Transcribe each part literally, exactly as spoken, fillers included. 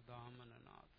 ദാമനനാഥ്.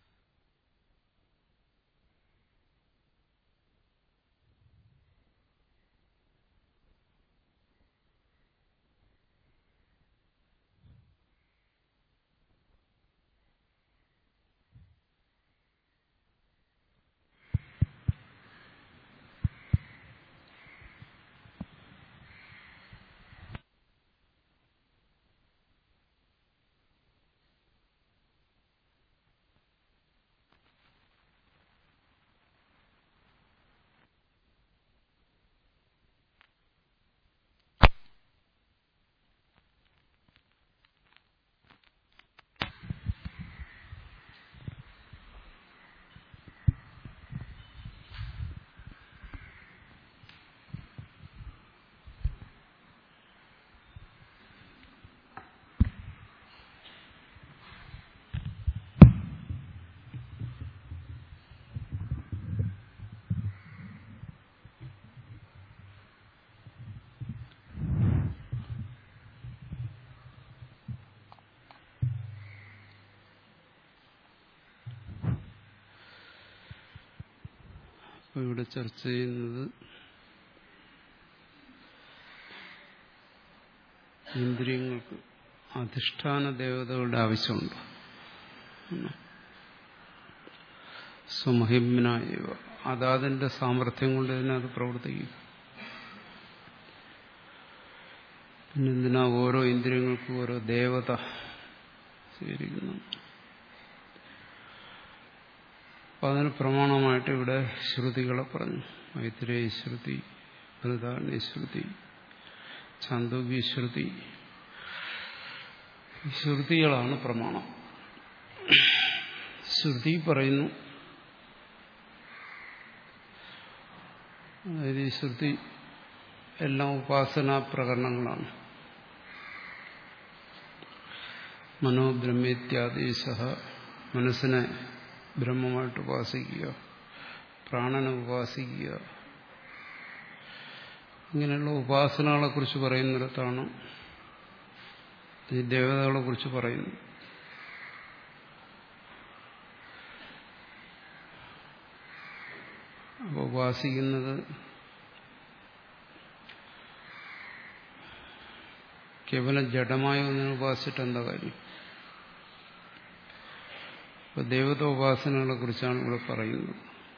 ഇവിടെ ചർച്ച ചെയ്യുന്നത് ഇന്ദ്രിയങ്ങൾക്ക് അധിഷ്ഠാന ദേവതകളുടെ ആവശ്യമുണ്ട്. സ്വമഹിമ്നായ അതാതിന്റെ സാമർഥ്യം കൊണ്ട് തന്നെ അത് പ്രവർത്തിക്കും. പിന്നെ എന്തിനാ ഓരോ ഇന്ദ്രിയങ്ങൾക്കും ഓരോ ദേവത സ്വീകരിക്കുന്നു? അപ്പൊ അതിന് പ്രമാണമായിട്ട് ഇവിടെ ശ്രുതികളെ പറഞ്ഞു. മൈത്രേയ ശ്രുതി, ബൃഹദാരണ്യ ശ്രുതി, ഛാന്ദോഗ്യ ശ്രുതി. ശ്രുതികളാണ് പ്രമാണം. ശ്രുതി പറയുന്നു, അതായത് ഈ ശ്രുതി എല്ലാം ഉപാസനാ പ്രകരണങ്ങളാണ്. മനോബ്രഹ്മേത്യാദേശ, മനസ്സിനെ ബ്രഹ്മമായിട്ട് ഉപാസിക്കുക, പ്രാണനെ ഉപാസിക്കുക, ഇങ്ങനെയുള്ള ഉപാസനകളെ കുറിച്ച് പറയുന്നിടത്താണ് ഈ ദേവതകളെ കുറിച്ച് പറയുന്നത്. അപ്പോൾ ഉപാസിക്കുന്നത് കേവലം ജഡമായ ഒന്നിനെ ഉപാസിച്ചിട്ട് എന്താ കാര്യം? ഇപ്പൊ ദേവത ഉപാസനകളെ കുറിച്ചാണ് ഇവിടെ പറയുന്നത്.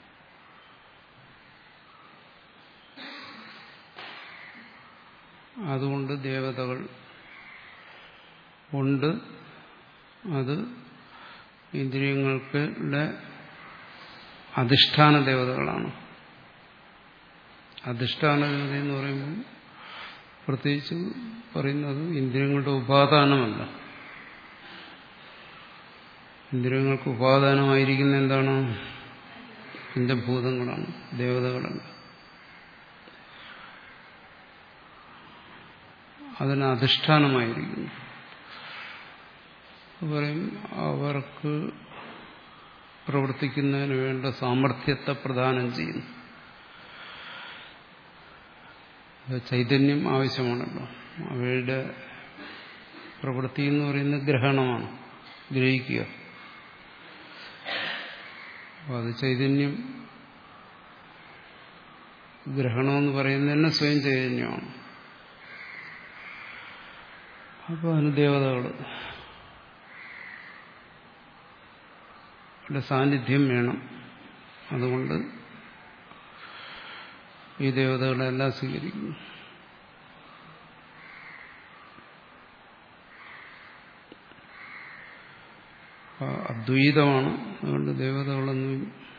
അതുകൊണ്ട് ദേവതകൾ ഉണ്ട്. അത് ഇന്ദ്രിയങ്ങളുടെ അധിഷ്ഠാന ദേവതകളാണ്. അധിഷ്ഠാന ദേവത എന്ന് പറയുമ്പോൾ പ്രത്യേകിച്ച് പറയുന്നത് ഇന്ദ്രിയങ്ങളുടെ ഉപാദാനമല്ല. ഇന്ദ്രിയങ്ങൾക്ക് ഉപാദാനമായിരിക്കുന്ന എന്താണ്? പഞ്ചഭൂതങ്ങളാണ്, ദേവതകളല്ല. അതിന് അധിഷ്ഠാനമായിരിക്കുന്നു. പറയും അവർക്ക് പ്രവർത്തിക്കുന്നതിന് വേണ്ട സാമർഥ്യത്തെ പ്രദാനം ചെയ്യുന്നു. ചൈതന്യം ആവശ്യമാണല്ലോ. അവയുടെ പ്രവൃത്തി എന്ന് പറയുന്നത് ഗ്രഹണമാണ്, ഗ്രഹിക്കുക. അപ്പോൾ അത് ചൈതന്യം, ഗ്രഹണമെന്ന് പറയുന്നത് തന്നെ സ്വയം ചൈതന്യമാണ്. അപ്പോൾ അതിന് ദേവതകൾ സാന്നിധ്യം വേണം. അതുകൊണ്ട് ഈ ദേവതകളെല്ലാം സ്വീകരിക്കുന്നു. അദ്വൈതമാണ്. അതുകൊണ്ട് ദേവതകളൊന്നും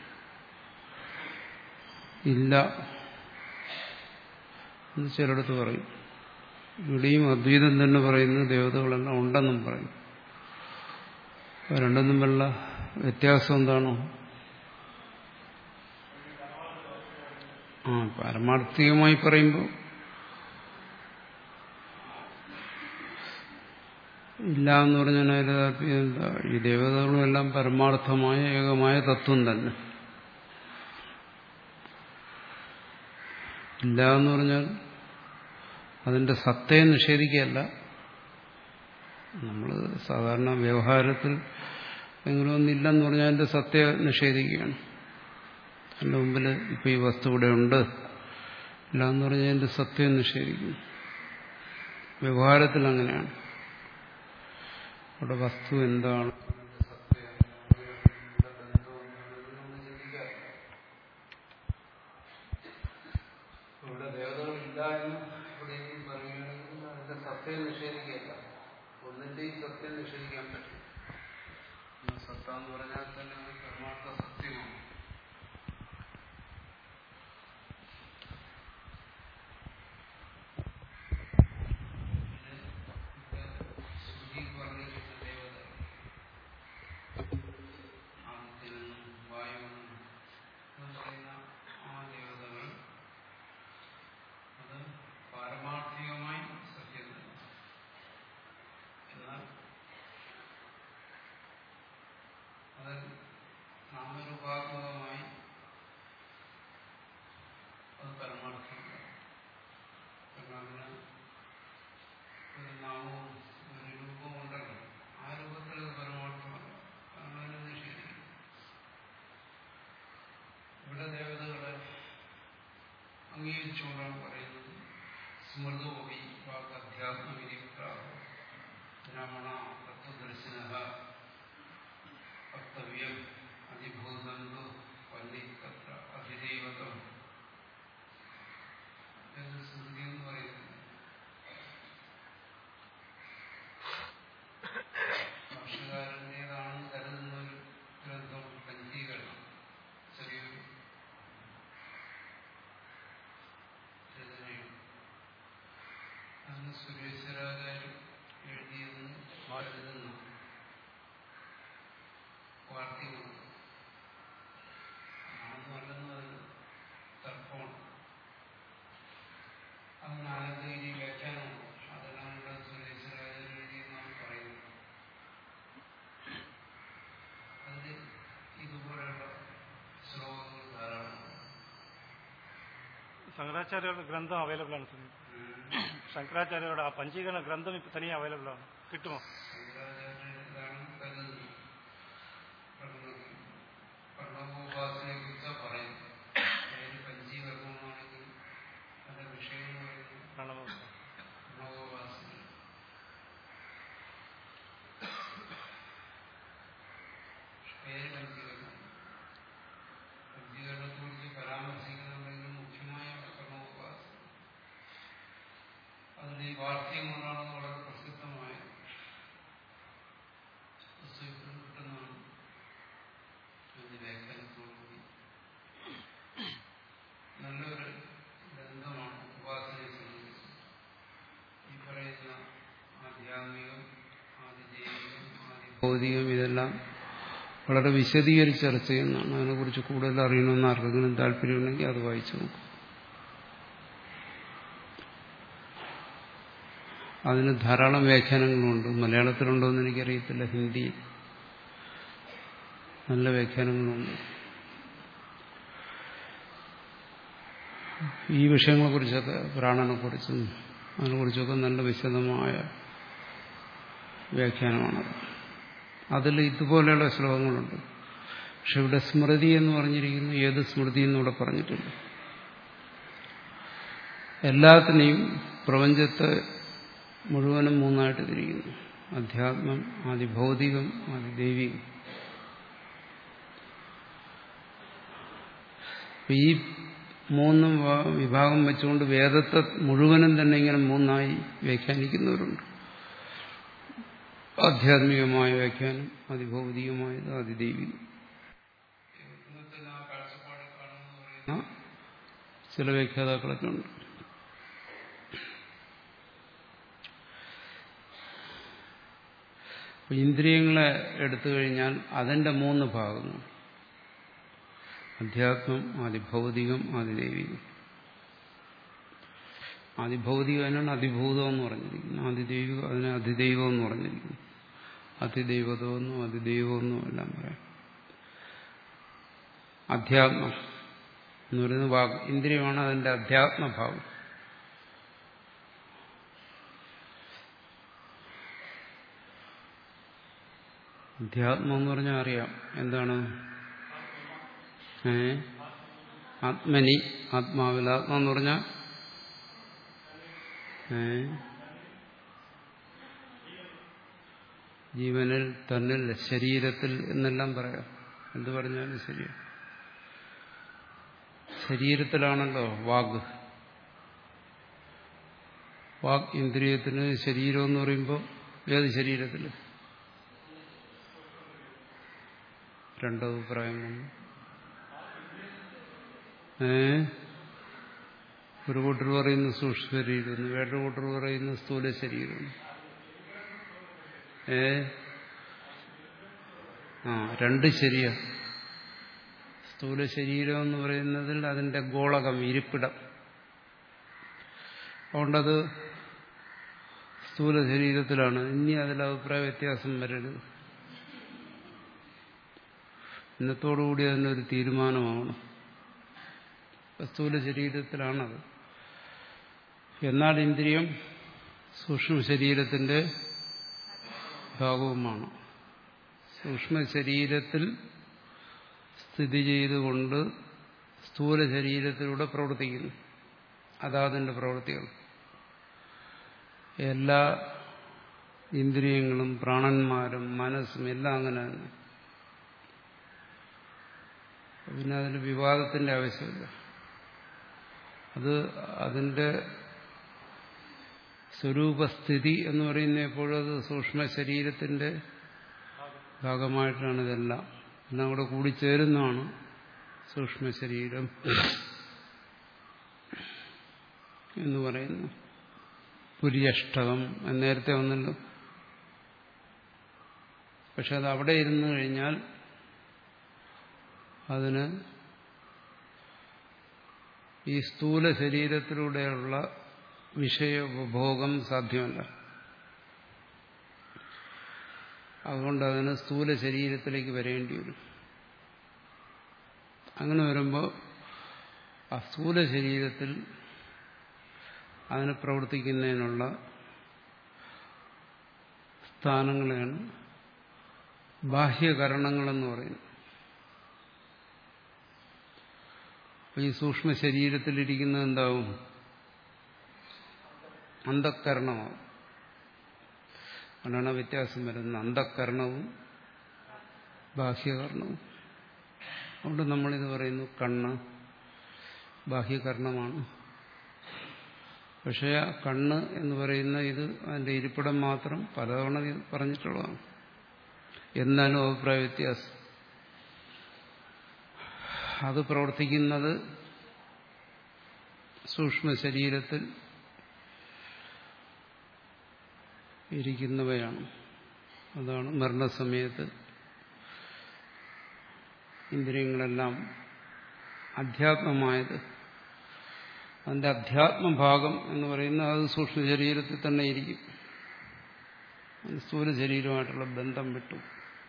ഇല്ല എന്ന് ചിലടത്ത് പറയും. ഇവിടെയും അദ്വൈതം തന്നെ പറയുന്നത് ദേവതകളെല്ലാം ഉണ്ടെന്നും പറയും. രണ്ടും തമ്മിലുള്ള വ്യത്യാസം എന്താണോ? ആ പാരമാർത്ഥികമായി പറയുമ്പോൾ ഇല്ല എന്ന് പറഞ്ഞാൽ എന്താ? ഈ ദേവതകളും എല്ലാം പരമാർത്ഥമായ ഏകമായ തത്വം തന്നെ. ഇല്ല എന്ന് പറഞ്ഞാൽ അതിന്റെ സത്തയെ നിഷേധിക്കുകയല്ല. നമ്മൾ സാധാരണ വ്യവഹാരത്തിൽ എങ്കിലും ഒന്നില്ലെന്ന് പറഞ്ഞാൽ അതിന്റെ സത്യം നിഷേധിക്കുകയാണ്. അതിന്റെ മുമ്പിൽ ഇപ്പൊ ഈ വസ്തു ഇവിടെ ഉണ്ട് ഇല്ല എന്ന് പറഞ്ഞാൽ അതിന്റെ സത്യം നിഷേധിക്കുന്നു. വ്യവഹാരത്തിൽ അങ്ങനെയാണ്. അവിടെ വസ്തു എന്താണ്, ഇവിടെ ദേവതകളില്ല എന്ന് ഇവിടെ പറയുകയാണെങ്കിൽ അതിന്റെ സത്യം നിഷേധിക്കുകയല്ല, ഒന്നിന്റെയും സത്യം നിഷേധിക്കാൻ പറ്റും. സത്ത എന്ന് പറഞ്ഞാൽ തന്നെ ഒരു പരമാർത്ഥ സത്യമാണ്. നാമരൂപാത്മകമായി അത് പരമാർത്ഥമില്ല. കാരണം ഒരു നാമവും ഒരു രൂപവും ഉണ്ടല്ലോ, ആ രൂപത്തിൽ അത് പരമാർത്ഥമല്ല. അങ്ങനെ നിഷേധിക്കും. ഇവിടെ ദേവതകളെ അംഗീകരിച്ചുകൊണ്ടാണ് പറയുന്നത്. സ്മൃതോപി വാക്ക് അധ്യാത്മവിധി ബ്രാഹ്മണ തത്വദർശിന കർത്തവ്യം അതിഭൂതന്തോ വന്നി തത്ര അധിദൈവതം എന്ന് സ്മൃതി എന്ന് പറയുന്നത്. ഭാഷകാരൻ്റേതാണെന്ന് കരുതുന്ന ഒരു ഗ്രന്ഥം പഞ്ചീകരണം, ചെറിയൊരു രചനയാണ്. അന്ന് സുരേശ്വരാചാര്യൻ എഴുതിയെന്ന് കരുതുന്നു. വാർത്തകൾ ആണെന്നല്ലെന്ന് അത് തർക്കമാണ്. അങ്ങനെ ആനന്ദഗിരി വ്യാഖ്യാനമാണ്. അതെല്ലാം ഇവിടെ സുരേശ്വരാചാര്യ എഴുതിയെന്നാണ് പറയുന്നത്. അതിൽ ഇതുപോലെയുള്ള ശ്ലോകങ്ങൾ ധാരാളമാണ്. ശങ്കരാചാര്യരുടെ ഗ്രന്ഥം അവൈലബിൾ ആണ്. ശങ്കരാചാര്യരുടെ ആ പഞ്ചീകരണ ഗ്രന്ഥം ഇപ്പൊ തനിയെ അവൈലബിൾ ആണ്. കിട്ടുമോ? ശങ്കരാചാര്യതാണ് കരുതുന്നത്. പ്രണവോപാസനയെ കുറിച്ചാണ് പറയുന്നത്. ഏത് പഞ്ചീകരണമാണെങ്കിൽ അതിന്റെ വിഷയം എന്ന് പറയുന്നത് പ്രണവോപാസന. പേര് പഞ്ചീകരണം. പഞ്ചീകരണത്തെ കുറിച്ച് പരാമർശിക്കുന്നുണ്ടെങ്കിൽ മുഖ്യമായ പ്രണവോപാസന. അതിൽ ഈ വാർത്തകം കൊണ്ടാണ് വളരെ പ്രസിദ്ധമായത്. കിട്ടുന്നതാണ് വ്യാഖ്യാനത്തോടുകൂടി. നല്ലൊരു ഗ്രന്ഥമാണ് ഉപാസനയെ സംബന്ധിച്ച്. ഈ പറയുന്ന ആധ്യാത്മികം, ആദിദൈവികം, ആദിഭൗതികം ഇതെല്ലാം വളരെ വിശദീകരിച്ച് ചർച്ച ചെയ്യുന്നതാണ്. അതിനെക്കുറിച്ച് കൂടുതൽ അറിയണമെന്ന് ആർക്കെങ്കിലും താല്പര്യമുണ്ടെങ്കിൽ അത് വായിച്ചു നോക്കും. അതിന് ധാരാളം വ്യാഖ്യാനങ്ങളുണ്ട്. മലയാളത്തിലുണ്ടോ എന്ന് എനിക്കറിയത്തില്ല. ഹിന്ദിയിൽ നല്ല വ്യാഖ്യാനങ്ങളുണ്ട്. ഈ വിഷയങ്ങളെക്കുറിച്ചൊക്കെ, പ്രാണനെക്കുറിച്ചും അതിനെക്കുറിച്ചൊക്കെ നല്ല വിശദമായ വ്യാഖ്യാനമാണത്. അതിൽ ഇതുപോലെയുള്ള ശ്ലോകങ്ങളുണ്ട്. പക്ഷെ ഇവിടെ സ്മൃതി എന്ന് പറഞ്ഞിരിക്കുന്നു. ഏത് സ്മൃതി എന്നിവിടെ പറഞ്ഞിട്ടില്ല. എല്ലാത്തിനെയും, പ്രപഞ്ചത്തെ മുഴുവനും മൂന്നായിട്ട് തിരിക്കുന്നു. അധ്യാത്മം, ആദിഭൗതികം, ആദിദൈവികം. ഈ മൂന്നും വിഭാഗം വെച്ചുകൊണ്ട് വേദത്തെ മുഴുവനും തന്നെ ഇങ്ങനെ മൂന്നായി വ്യാഖ്യാനിക്കുന്നവരുണ്ട്. ആധ്യാത്മികമായ വ്യാഖ്യാനം, അതിഭൗതികമായത്, അതിദൈവികം. ചില വ്യാഖ്യാതാക്കളൊക്കെ ഉണ്ട്. ഇന്ദ്രിയങ്ങളെ എടുത്തു കഴിഞ്ഞാൽ അതിന്റെ മൂന്ന് ഭാഗങ്ങൾ: അധ്യാത്മം, ആദിഭൗതികം, ആദിദൈവികം. ആദിഭൗതികം അതിനാണ് അതിഭൂതം എന്ന് പറഞ്ഞിരിക്കുന്നത്. ആദിദൈവികം അതിനെ അതിദൈവം എന്ന് പറഞ്ഞിരിക്കുന്നു. അതിദൈവതമെന്നും അതിദൈവമെന്നും എല്ലാം പറയാം. അധ്യാത്മം എന്ന് പറയുന്ന ഭാഗം, ഇന്ദ്രിയമാണ് അതിന്റെ അധ്യാത്മഭാവം. അധ്യാത്മം എന്ന് പറഞ്ഞാൽ അറിയാം. എന്താണ്? ഏ ആത്മനി, ആത്മാവിൽ. ആത്മ എന്ന് പറഞ്ഞാൽ ഏ ജീവനിൽ, തന്നിൽ, ശരീരത്തിൽ എന്നെല്ലാം പറയാം. എന്ത് പറഞ്ഞാലും ശരി. ശരീരത്തിലാണല്ലോ വാഗ്. വാഗ് ഇന്ദ്രിയത്തിന് ശരീരം എന്ന് പറയുമ്പോൾ ഏത് ശരീരത്തിൽ? രണ്ടഭിപ്രായം വന്നു. ഏ ഒരു കൂട്ടർ പറയുന്നു സൂക്ഷ്മ ശരീരം, വേറൊരു കൂട്ടർ പറയുന്നു സ്ഥൂല ശരീരം. ഏ ആ രണ്ട് ശരിയാ. സ്ഥൂല ശരീരം എന്ന് പറയുന്നതിൽ അതിന്റെ ഗോളകം, ഇരിപ്പിടം. അതുകൊണ്ടത് സ്ഥൂല ശരീരത്തിലാണ്. ഇനി അതിൽ അഭിപ്രായ വ്യത്യാസം വരരുത്. ഇന്നത്തോടുകൂടി അതിനൊരു തീരുമാനമാവണം. സ്ഥൂല ശരീരത്തിലാണത്. എന്നാൽ ഇന്ദ്രിയം സൂക്ഷ്മ ശരീരത്തിന്റെ ഭാഗവുമാണ്. സൂക്ഷ്മ ശരീരത്തിൽ സ്ഥിതി ചെയ്തുകൊണ്ട് സ്ഥൂല ശരീരത്തിലൂടെ പ്രവർത്തിക്കുന്നു. അതാതിന്റെ പ്രവൃത്തികൾ. എല്ലാ ഇന്ദ്രിയങ്ങളും പ്രാണന്മാരും മനസ്സും എല്ലാം അങ്ങനെ തന്നെ. പിന്നെ അതിന് വിവാദത്തിന്റെ ആവശ്യമില്ല. അത് അതിന്റെ സ്വരൂപസ്ഥിതി എന്ന് പറയുന്ന എപ്പോഴും അത് സൂക്ഷ്മ ശരീരത്തിന്റെ ഭാഗമായിട്ടാണ്. ഇതെല്ലാം എല്ലാം കൂടെ കൂടിച്ചേരുന്നതാണ് സൂക്ഷ്മ ശരീരം എന്ന് പറയുന്നു. പുര്യഷ്ടകം നേരത്തെ വന്നല്ലോ. പക്ഷെ അത് അവിടെ ഇരുന്നു കഴിഞ്ഞാൽ അതിന് ഈ സ്ഥൂല ശരീരത്തിലൂടെയുള്ള വിഷയോപഭോഗം സാധ്യമല്ല. അതുകൊണ്ട് അതിന് സ്ഥൂല ശരീരത്തിലേക്ക് വരേണ്ടി വരും. അങ്ങനെ വരുമ്പോൾ ആ സ്ഥൂല ശരീരത്തിൽ അതിന് പ്രവർത്തിക്കുന്നതിനുള്ള സ്ഥാനങ്ങളെയാണ് ബാഹ്യകരണങ്ങളെന്ന് പറയുന്നത്. ഈ സൂക്ഷ്മ ശരീരത്തിലിരിക്കുന്നത് എന്താവും? അന്ധഃകരണമാവും. അതാണ് വ്യത്യാസം വരുന്നത്. അന്ധഃകരണവും ബാഹ്യകരണവും. അതുകൊണ്ട് നമ്മളിത് പറയുന്നു കണ്ണ് ബാഹ്യകരണമാണ്. പക്ഷേ ആ കണ്ണ് എന്ന് പറയുന്ന ഇത് അതിന്റെ ഇരിപ്പിടം മാത്രം പലതവണ പറഞ്ഞിട്ടുള്ളതാണ്. എന്നാലും അഭിപ്രായ വ്യത്യാസം. അത് പ്രവർത്തിക്കുന്നത് സൂക്ഷ്മ ശരീരത്തിൽ ഇരിക്കുന്നവയാണ്. അതാണ് മരണസമയത്ത് ഇന്ദ്രിയങ്ങളെല്ലാം അധ്യാത്മമായത്. അതിന്റെ അധ്യാത്മഭാഗം എന്ന് പറയുന്നത് അത് സൂക്ഷ്മ ശരീരത്തിൽ തന്നെ ഇരിക്കും. സ്ഥൂല ശരീരമായിട്ടുള്ള ബന്ധം വിട്ടു.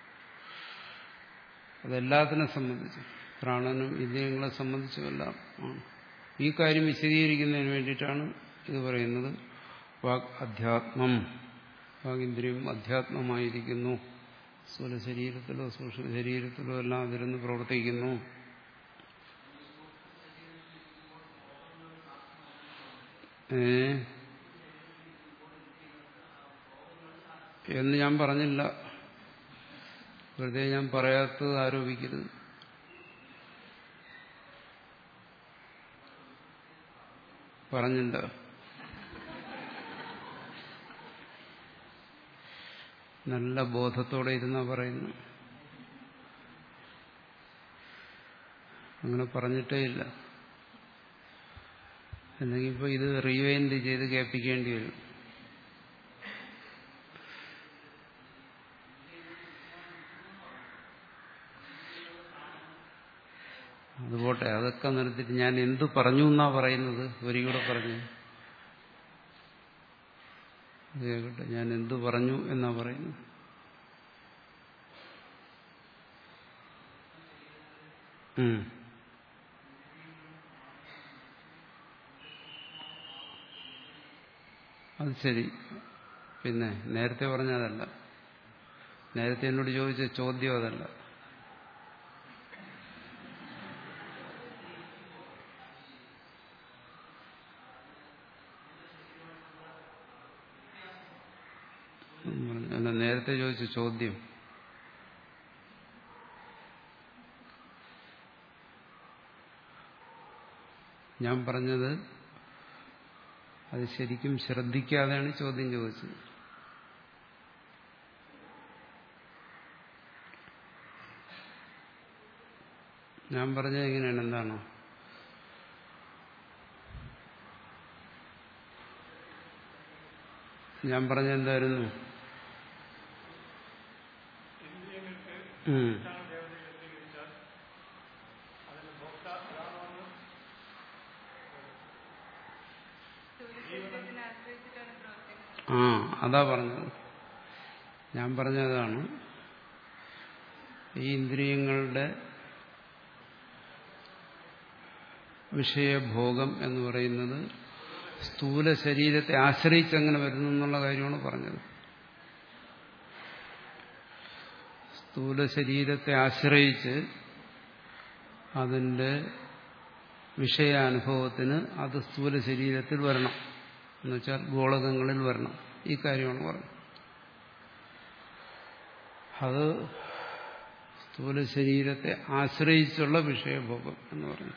അതെല്ലാത്തിനെ സംബന്ധിച്ച്, പ്രാണനും ഇന്ദ്രിയങ്ങളെ സംബന്ധിച്ചുമെല്ലാം ആണ്. ഈ കാര്യം വിശദീകരിക്കുന്നതിന് വേണ്ടിയിട്ടാണ് ഇത് പറയുന്നത്. വാക് അധ്യാത്മം, വാഗിന്ദ്രിയം അധ്യാത്മമായിരിക്കുന്നു. സ്ഥൂല ശരീരത്തിലോ സൂക്ഷ്മ ശരീരത്തിലോ എല്ലാം അതിരുന്ന് പ്രവർത്തിക്കുന്നു. ഏ എന്ന് ഞാൻ പറഞ്ഞില്ല. വെറുതെ ഞാൻ പറയാത്തത് ആരോപിക്കരുത്. പറഞ്ഞില്ല. നല്ല ബോധത്തോടെ ഇരുന്നാ പറയുന്നു. അങ്ങനെ പറഞ്ഞിട്ടേ ഇല്ല. അല്ലെങ്കിൽ ഇപ്പോൾ ഇത് റീവൈൻഡ് ചെയ്ത് കേൾപ്പിക്കേണ്ടി വരും. അതുപോട്ടെ, അതൊക്കെ നിർത്തിയിട്ട് ഞാൻ എന്തു പറഞ്ഞു എന്നാ പറയുന്നത്? ഒരികൂടെ പറഞ്ഞു കേട്ടെ. ഞാൻ എന്തു പറഞ്ഞു എന്നാ പറയുന്നത്? അത് ശരി. പിന്നെ നേരത്തെ പറഞ്ഞതല്ല. നേരത്തെ എന്നോട് ചോദിച്ച ചോദ്യം അതല്ല. അല്ല, നേരത്തെ ചോദിച്ച ചോദ്യം ഞാൻ പറഞ്ഞത് അത് ശരിക്കും ശ്രദ്ധിക്കാതെയാണ് ചോദ്യം ചോദിച്ചത്. ഞാൻ പറഞ്ഞത് എങ്ങനെയാണ്? എന്താണോ ഞാൻ പറഞ്ഞത്? എന്തായിരുന്നു? ഉം ആ അതാ പറഞ്ഞത്. ഞാൻ പറഞ്ഞതാണ് ഈ ഇന്ദ്രിയങ്ങളുടെ വിഷയഭോഗം എന്ന് പറയുന്നത് സ്ഥൂല ശരീരത്തെ ആശ്രയിച്ച് അങ്ങനെ വരുന്നു എന്നുള്ള കാര്യമാണ് പറഞ്ഞത്. സ്ഥൂല ശരീരത്തെ ആശ്രയിച്ച് അതിൻ്റെ വിഷയാനുഭവത്തിന് അത് സ്ഥൂല ശരീരത്തിൽ വരണം, എന്നുവെച്ചാൽ ഗോളകങ്ങളിൽ വരണം. ഈ കാര്യമാണ് പറഞ്ഞത്. അത് സ്ഥൂല ശരീരത്തെ ആശ്രയിച്ചുള്ള വിഷയഭോഗം എന്ന് പറഞ്ഞു.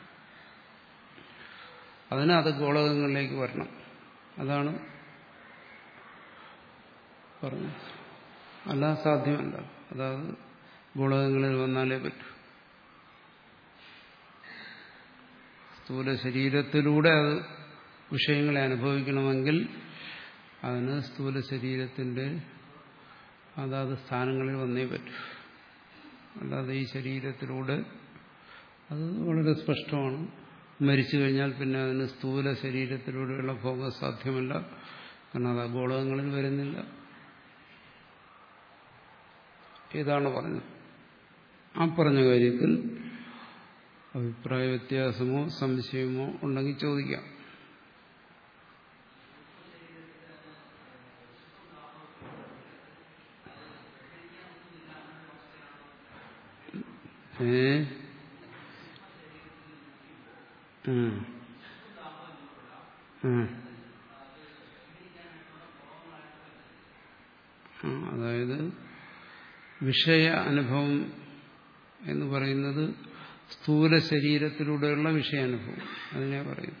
അതിന് അത് ഗോളകങ്ങളിലേക്ക് വരണം. അതാണ് പറഞ്ഞത്. അല്ലാതെ സാധ്യമല്ല. അതായത് ഗോളകങ്ങളിൽ വന്നാലേ പറ്റൂ. സ്ഥൂല ശരീരത്തിലൂടെ അത് വിഷയങ്ങളെ അനുഭവിക്കണമെങ്കിൽ അതിന് സ്ഥൂല ശരീരത്തിന്റെ അതാത് സ്ഥാനങ്ങളിൽ വന്നേ പറ്റൂ. അല്ലാതെ ഈ ശരീരത്തിലൂടെ അത് വളരെ സ്പഷ്ടമാണ്. മരിച്ചു കഴിഞ്ഞാൽ പിന്നെ അതിന് സ്ഥൂല ശരീരത്തിലൂടെയുള്ള ഭോഗം സാധ്യമല്ല. കാരണം അത് ഗോളകങ്ങളിൽ വരുന്നില്ല. ഇതാണ് പറഞ്ഞത്. ആ പറഞ്ഞ കാര്യത്തിൽ അഭിപ്രായ വ്യത്യാസമോ സംശയമോ ഉണ്ടെങ്കിൽ ചോദിക്കാം. ഏ അതായത് വിഷയ അനുഭവം എന്ന് പറയുന്നത് സ്ഥൂല ശരീരത്തിലൂടെയുള്ള വിഷയാനുഭവം. അതിനെ പറയും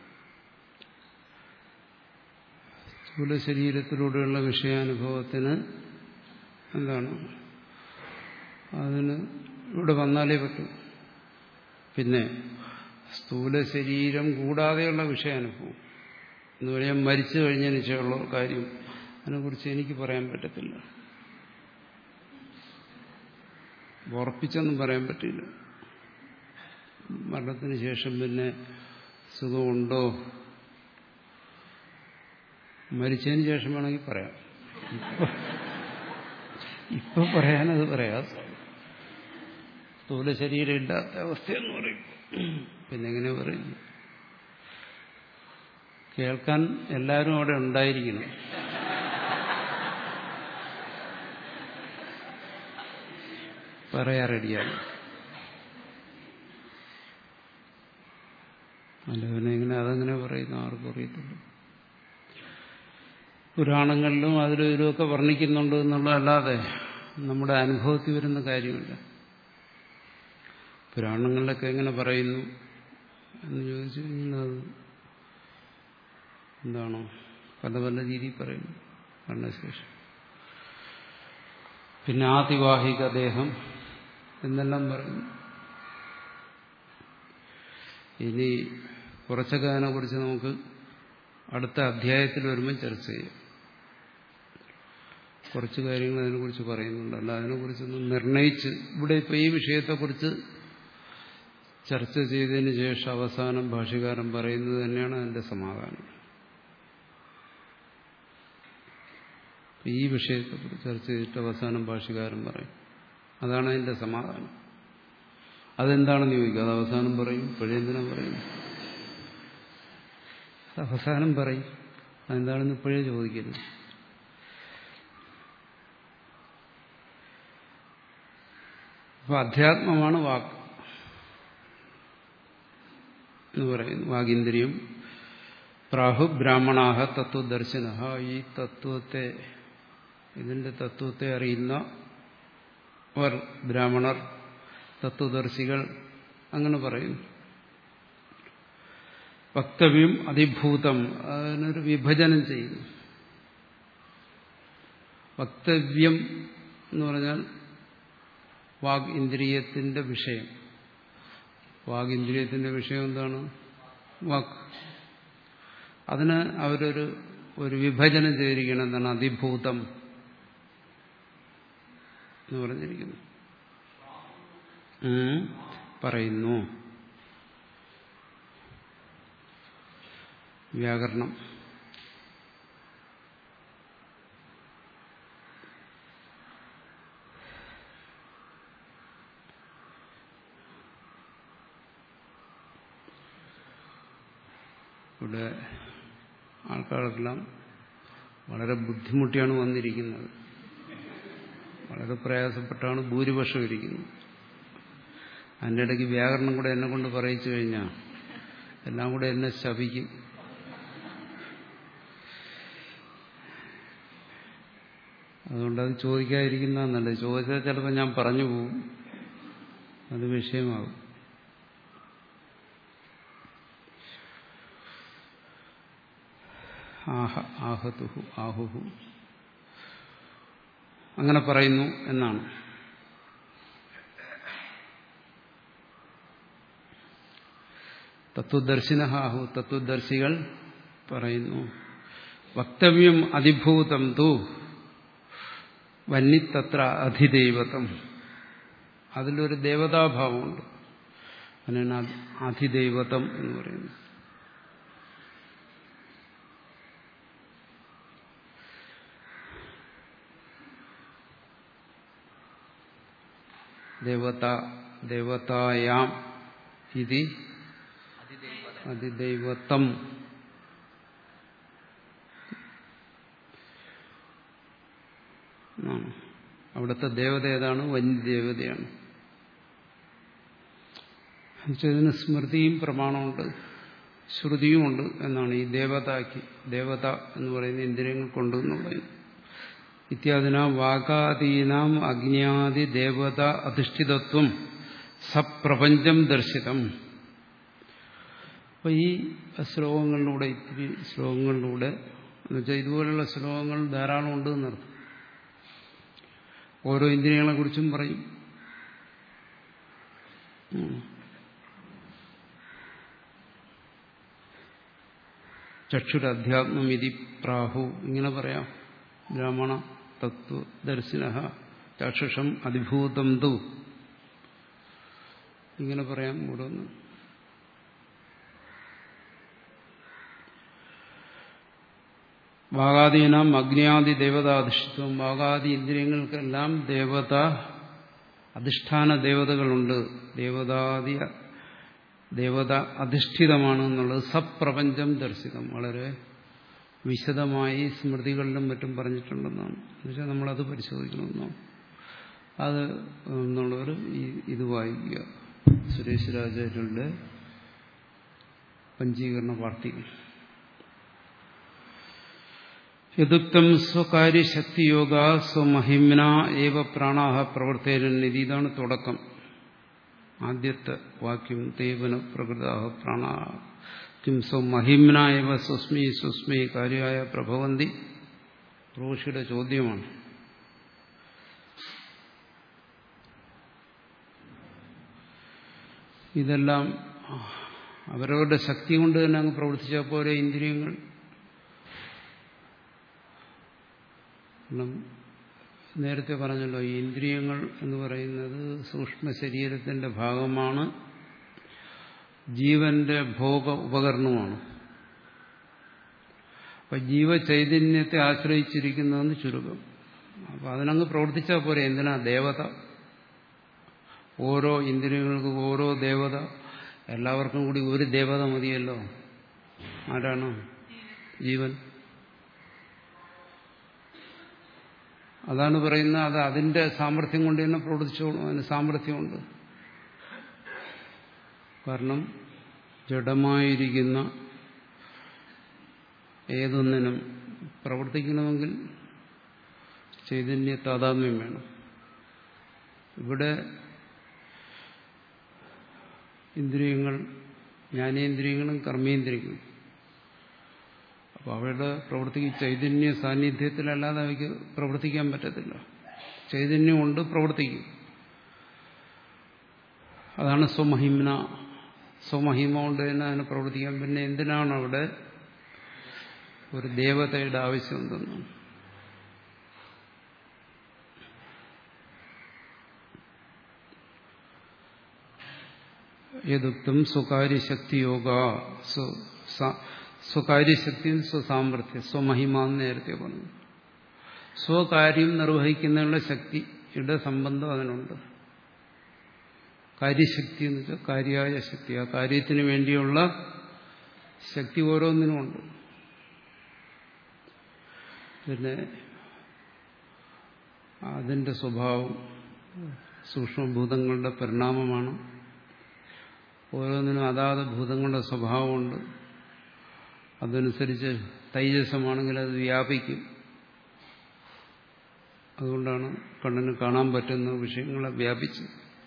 സ്ഥൂല ശരീരത്തിലൂടെയുള്ള വിഷയാനുഭവത്തിന് എന്താണ്, അതിന് ഇവിടെ വന്നാലേ പറ്റൂ. പിന്നെ സ്ഥൂല ശരീരം കൂടാതെയുള്ള വിഷയാനുഭവം എന്ന് പറയാൻ മരിച്ചു കഴിഞ്ഞതിന് ശേഷമുള്ള കാര്യം, അതിനെക്കുറിച്ച് എനിക്ക് പറയാൻ പറ്റത്തില്ല. ഉറപ്പിച്ചൊന്നും പറയാൻ പറ്റില്ല. മരണത്തിന് ശേഷം പിന്നെ സുഖമുണ്ടോ? മരിച്ചതിന് ശേഷം വേണമെങ്കിൽ പറയാം. ഇപ്പൊ പറയാനത് പറയാം. സ്ഥൂല ശരീരം ഇല്ലാത്ത അവസ്ഥയെന്ന് പറയും. പിന്നെ എങ്ങനെ പറയും? കേൾക്കാൻ എല്ലാവരും അവിടെ ഉണ്ടായിരിക്കണം. പറയാ റെഡിയാണ്. അല്ലവനെ ഇങ്ങനെ അതെങ്ങനെ പറയുന്നു? ആർക്കും അറിയത്തില്ല. പുരാണങ്ങളിലും അതിലും ഇതിലുമൊക്കെ വർണ്ണിക്കുന്നുണ്ട് എന്നുള്ളതല്ലാതെ നമ്മുടെ അനുഭവത്തിൽ വരുന്ന കാര്യമില്ല. പുരാണങ്ങളിലൊക്കെ എങ്ങനെ പറയുന്നു എന്ന് ചോദിച്ചു കഴിഞ്ഞാൽ അത് എന്താണോ പല പല രീതിയിൽ പറയുന്നു. മരണശേഷം പിന്നെ ആതിവാഹിക ദേഹം എന്നെല്ലാം പറയുന്നു. ഇനി കുറച്ചൊക്കെ അതിനെക്കുറിച്ച് നമുക്ക് അടുത്ത അധ്യായത്തിൽ വരുമ്പോൾ ചർച്ച ചെയ്യാം. കുറച്ച് കാര്യങ്ങൾ അതിനെക്കുറിച്ച് പറയുന്നുണ്ട്. അല്ല അതിനെക്കുറിച്ചൊന്നും നിർണയിച്ച് ഇവിടെ ഇപ്പോൾ ഈ വിഷയത്തെക്കുറിച്ച് ചർച്ച ചെയ്തതിന് ശേഷം അവസാനം ഭാഷ്യകാരൻ പറയുന്നത് തന്നെയാണ് അതിന്റെ സമാധാനം. ഈ വിഷയത്തെക്കുറിച്ച് ചർച്ച ചെയ്തിട്ട് അവസാനം ഭാഷ്യകാരൻ പറയും. അതാണ് അതിന്റെ സമാധാനം. അതെന്താണെന്ന് ചോദിക്കുക. അത് അവസാനം പറയും. ഇപ്പോഴെന്തിനാ പറയും? അവസാനം പറയും. അതെന്താണെന്ന് ഇപ്പോഴേ ചോദിക്കരുത്. അപ്പൊ അധ്യാത്മമാണ് വാക്ക് എന്ന് പറയുന്നു. വാഗീന്ദ്രിയം. പ്രാഹു ബ്രാഹ്മണാഹ തത്വദർശന. ഈ തത്വത്തെ, ഇതിന്റെ തത്വത്തെ അറിയുന്നവർ ബ്രാഹ്മണർ, തത്വദർശികൾ അങ്ങനെ പറയുന്നു. വക്തവ്യം അതിഭൂതം, അതിനൊരു വിഭജനം ചെയ്യുന്നു. വക്തവ്യം എന്ന് പറഞ്ഞാൽ വാഗ് ഇന്ദ്രിയത്തിന്റെ വിഷയം. വാഗ് ഇന്ദ്രിയത്തിന്റെ വിഷയം എന്താണ്? വാക്ക്. അതിന് അവരൊരു ഒരു വിഭജനം ചെയ്തിരിക്കണം. എന്താണ്? അതിഭൂതം എന്ന് പറഞ്ഞിരിക്കുന്നു. പറയുന്നു. വ്യാകരണം. ഇവിടെ ആൾക്കാർക്കെല്ലാം വളരെ ബുദ്ധിമുട്ടിയാണ് വന്നിരിക്കുന്നത്. വളരെ പ്രയാസപ്പെട്ടാണ് ഭൂരിപക്ഷം ഇരിക്കുന്നത്. അതിൻ്റെ ഇടയ്ക്ക് വ്യാകരണം കൂടെ എന്നെ കൊണ്ട് പറയിച്ചു കഴിഞ്ഞാൽ എല്ലാം കൂടെ എന്നെ ശപിക്കും. അതുകൊണ്ടത് ചോദിക്കാതിരിക്കുന്ന നല്ലത്. ചോദിച്ചാൽ ചിലപ്പോൾ ഞാൻ പറഞ്ഞു പോകും, അത് വിഷയമാകും. ആഹ ആഹതുഹു ആഹുഹു അങ്ങനെ പറയുന്നു എന്നാണ്. തത്വദർശിന ആഹു, തത്വദർശികൾ പറയുന്നു. വക്തവ്യം അതിഭൂതം തു വന്നിത്തത്ര അധിദൈവതം. അതിലൊരു ദേവതാഭാവമുണ്ട്. അതിനാണ് അധിദൈവതം എന്ന് പറയുന്നത്. ദേവത ദേവതായാം ഇതി അതിദൈവതം. അവിടുത്തെ ദേവത ഏതാണ്? വന്യദേവതയാണ്. ഇതിന് സ്മൃതിയും പ്രമാണമുണ്ട്, ശ്രുതിയുമുണ്ട് എന്നാണ്. ഈ ദേവതയ്ക്ക് ദേവത എന്ന് പറയുന്ന ഇന്ദ്രിയങ്ങൾ കൊണ്ട് എന്നുള്ളത്. ഇത്യാദിനാം വാകാദീനാം അഗ്നിയാദി ദേവത അധിഷ്ഠിതത്വം സപ്രപഞ്ചം ദർശിതം. അപ്പൊ ഈ ശ്ലോകങ്ങളിലൂടെ, ഇത്തിരി ശ്ലോകങ്ങളിലൂടെ എന്നുവെച്ചാൽ ഇതുപോലുള്ള ശ്ലോകങ്ങൾ ധാരാളം ഉണ്ട് എന്നർത്ഥം. ഓരോ ഇന്ദ്രിയങ്ങളെ കുറിച്ചും പറയും. ചക്ഷുരധ്യാത്മം ഇതി പ്രാഹു, ഇങ്ങനെ പറയാം. ബ്രാഹ്മണ തത്വദർശിന ചക്ഷുഷം അതിഭൂതം തു, ഇങ്ങനെ പറയാം ഓരോന്ന്. വാഗാദീനാം അഗ്നിയാദി ദേവതാധിഷ്ഠിത്വം. വാഗാദി ഇന്ദ്രിയങ്ങൾക്കെല്ലാം ദേവത അധിഷ്ഠാന ദേവതകളുണ്ട്. ദേവതാദി ദേവത അധിഷ്ഠിതമാണ് എന്നുള്ളത് സപ്രപഞ്ചം ദർശിതം. വളരെ വിശദമായി സ്മൃതികളിലും മറ്റും പറഞ്ഞിട്ടുണ്ടെന്നാണ്. എന്നുവെച്ചാൽ നമ്മളത് പരിശോധിക്കണമെന്നാണ്. അത് എന്നുള്ളവർ ഇത് വായിക്കുക. സുരേഷ് രാജാരുടെ പഞ്ചീകരണ പാർട്ടികൾ. യദുക്തം സ്വകാര്യശക്തിയോഗ സ്വമഹിമ്ന ഏവ പ്രാണാഹ പ്രവർത്തേരന്നിതി. ഇതാണ് തുടക്കം. ആദ്യത്തെ വാക്യം തേവന പ്രകൃതാഹ പ്രാണാഹ കിം സ്വമഹിമ്ന ഏവ സ്വസ്മി സ്വസ്മി കാര്യായ പ്രഭവന്തി. റോഷിയുടെ ചോദ്യമാണ്. ഇതെല്ലാം അവരവരുടെ ശക്തി കൊണ്ട് തന്നെ അങ്ങ് പ്രവർത്തിച്ചാൽ പോലെ ഇന്ദ്രിയങ്ങൾ. നേരത്തെ പറഞ്ഞല്ലോ, ഈ ഇന്ദ്രിയങ്ങൾ എന്ന് പറയുന്നത് സൂക്ഷ്മ ശരീരത്തിന്റെ ഭാഗമാണ്, ജീവന്റെ ഭോഗ ഉപകരണമാണ്. അപ്പൊ ജീവചൈതന്യത്തെ ആശ്രയിച്ചിരിക്കുന്നതെന്ന് ചുരുക്കം. അപ്പൊ അതിനങ്ങ് പ്രവർത്തിച്ചാൽ പോരെ. എന്തിനാ ദേവത? ഓരോ ഇന്ദ്രിയങ്ങൾക്കും ഓരോ ദേവത. എല്ലാവർക്കും കൂടി ഒരു ദേവത മതിയല്ലോ. ആരാണ്? ജീവൻ. അതാണ് പറയുന്നത്. അത് അതിന്റെ സാമർഥ്യം കൊണ്ട് തന്നെ പ്രവർത്തിച്ചോളും. അതിന് സാമർഥ്യമുണ്ട്. കാരണം ജഡമായിരിക്കുന്ന ഏതൊന്നിനും പ്രവർത്തിക്കണമെങ്കിൽ ചൈതന്യ താതാത്മ്യം വേണം. ഇവിടെ ഇന്ദ്രിയങ്ങൾ, ജ്ഞാനേന്ദ്രിയങ്ങളും കർമ്മേന്ദ്രിയങ്ങളും, അപ്പോൾ അവരുടെ പ്രവർത്തിക്ക് ചൈതന്യ സാന്നിധ്യത്തിലല്ലാതെ അവയ്ക്ക് പ്രവർത്തിക്കാൻ പറ്റത്തില്ല. ചൈതന്യം കൊണ്ട് പ്രവർത്തിക്കും. അതാണ് സ്വമഹിമന. സ്വമഹിമ കൊണ്ട് തന്നെ അതിന് പ്രവർത്തിക്കാൻ. പിന്നെ എന്തിനാണ് അവിടെ ഒരു ദേവതയുടെ ആവശ്യം എന്തെന്നാണ്. യദുക്തം സ്വകാര്യശക്തിയോഗ, സ്വകാര്യശക്തിയും സ്വസാമർഥ്യം, സ്വമഹിമ എന്ന് നേരത്തെ പറഞ്ഞു. സ്വകാര്യം നിർവഹിക്കുന്നതിനുള്ള ശക്തിയുടെ സംബന്ധം അതിനുണ്ട്. കാര്യശക്തി എന്ന് വെച്ചാൽ കാര്യായ ശക്തി. ആ കാര്യത്തിന് വേണ്ടിയുള്ള ശക്തി ഓരോന്നിനുമുണ്ട്. പിന്നെ അതിന്റെ സ്വഭാവം സൂക്ഷ്മഭൂതങ്ങളുടെ പരിണാമമാണ്. ഓരോന്നിനും അതാത് ഭൂതങ്ങളുടെ സ്വഭാവമുണ്ട്. അതനുസരിച്ച് തൈജസമാണെങ്കിൽ അത് വ്യാപിക്കും. അതുകൊണ്ടാണ് കണ്ണിന് കാണാൻ പറ്റുന്ന വിഷയങ്ങളെ വ്യാപിച്ച്.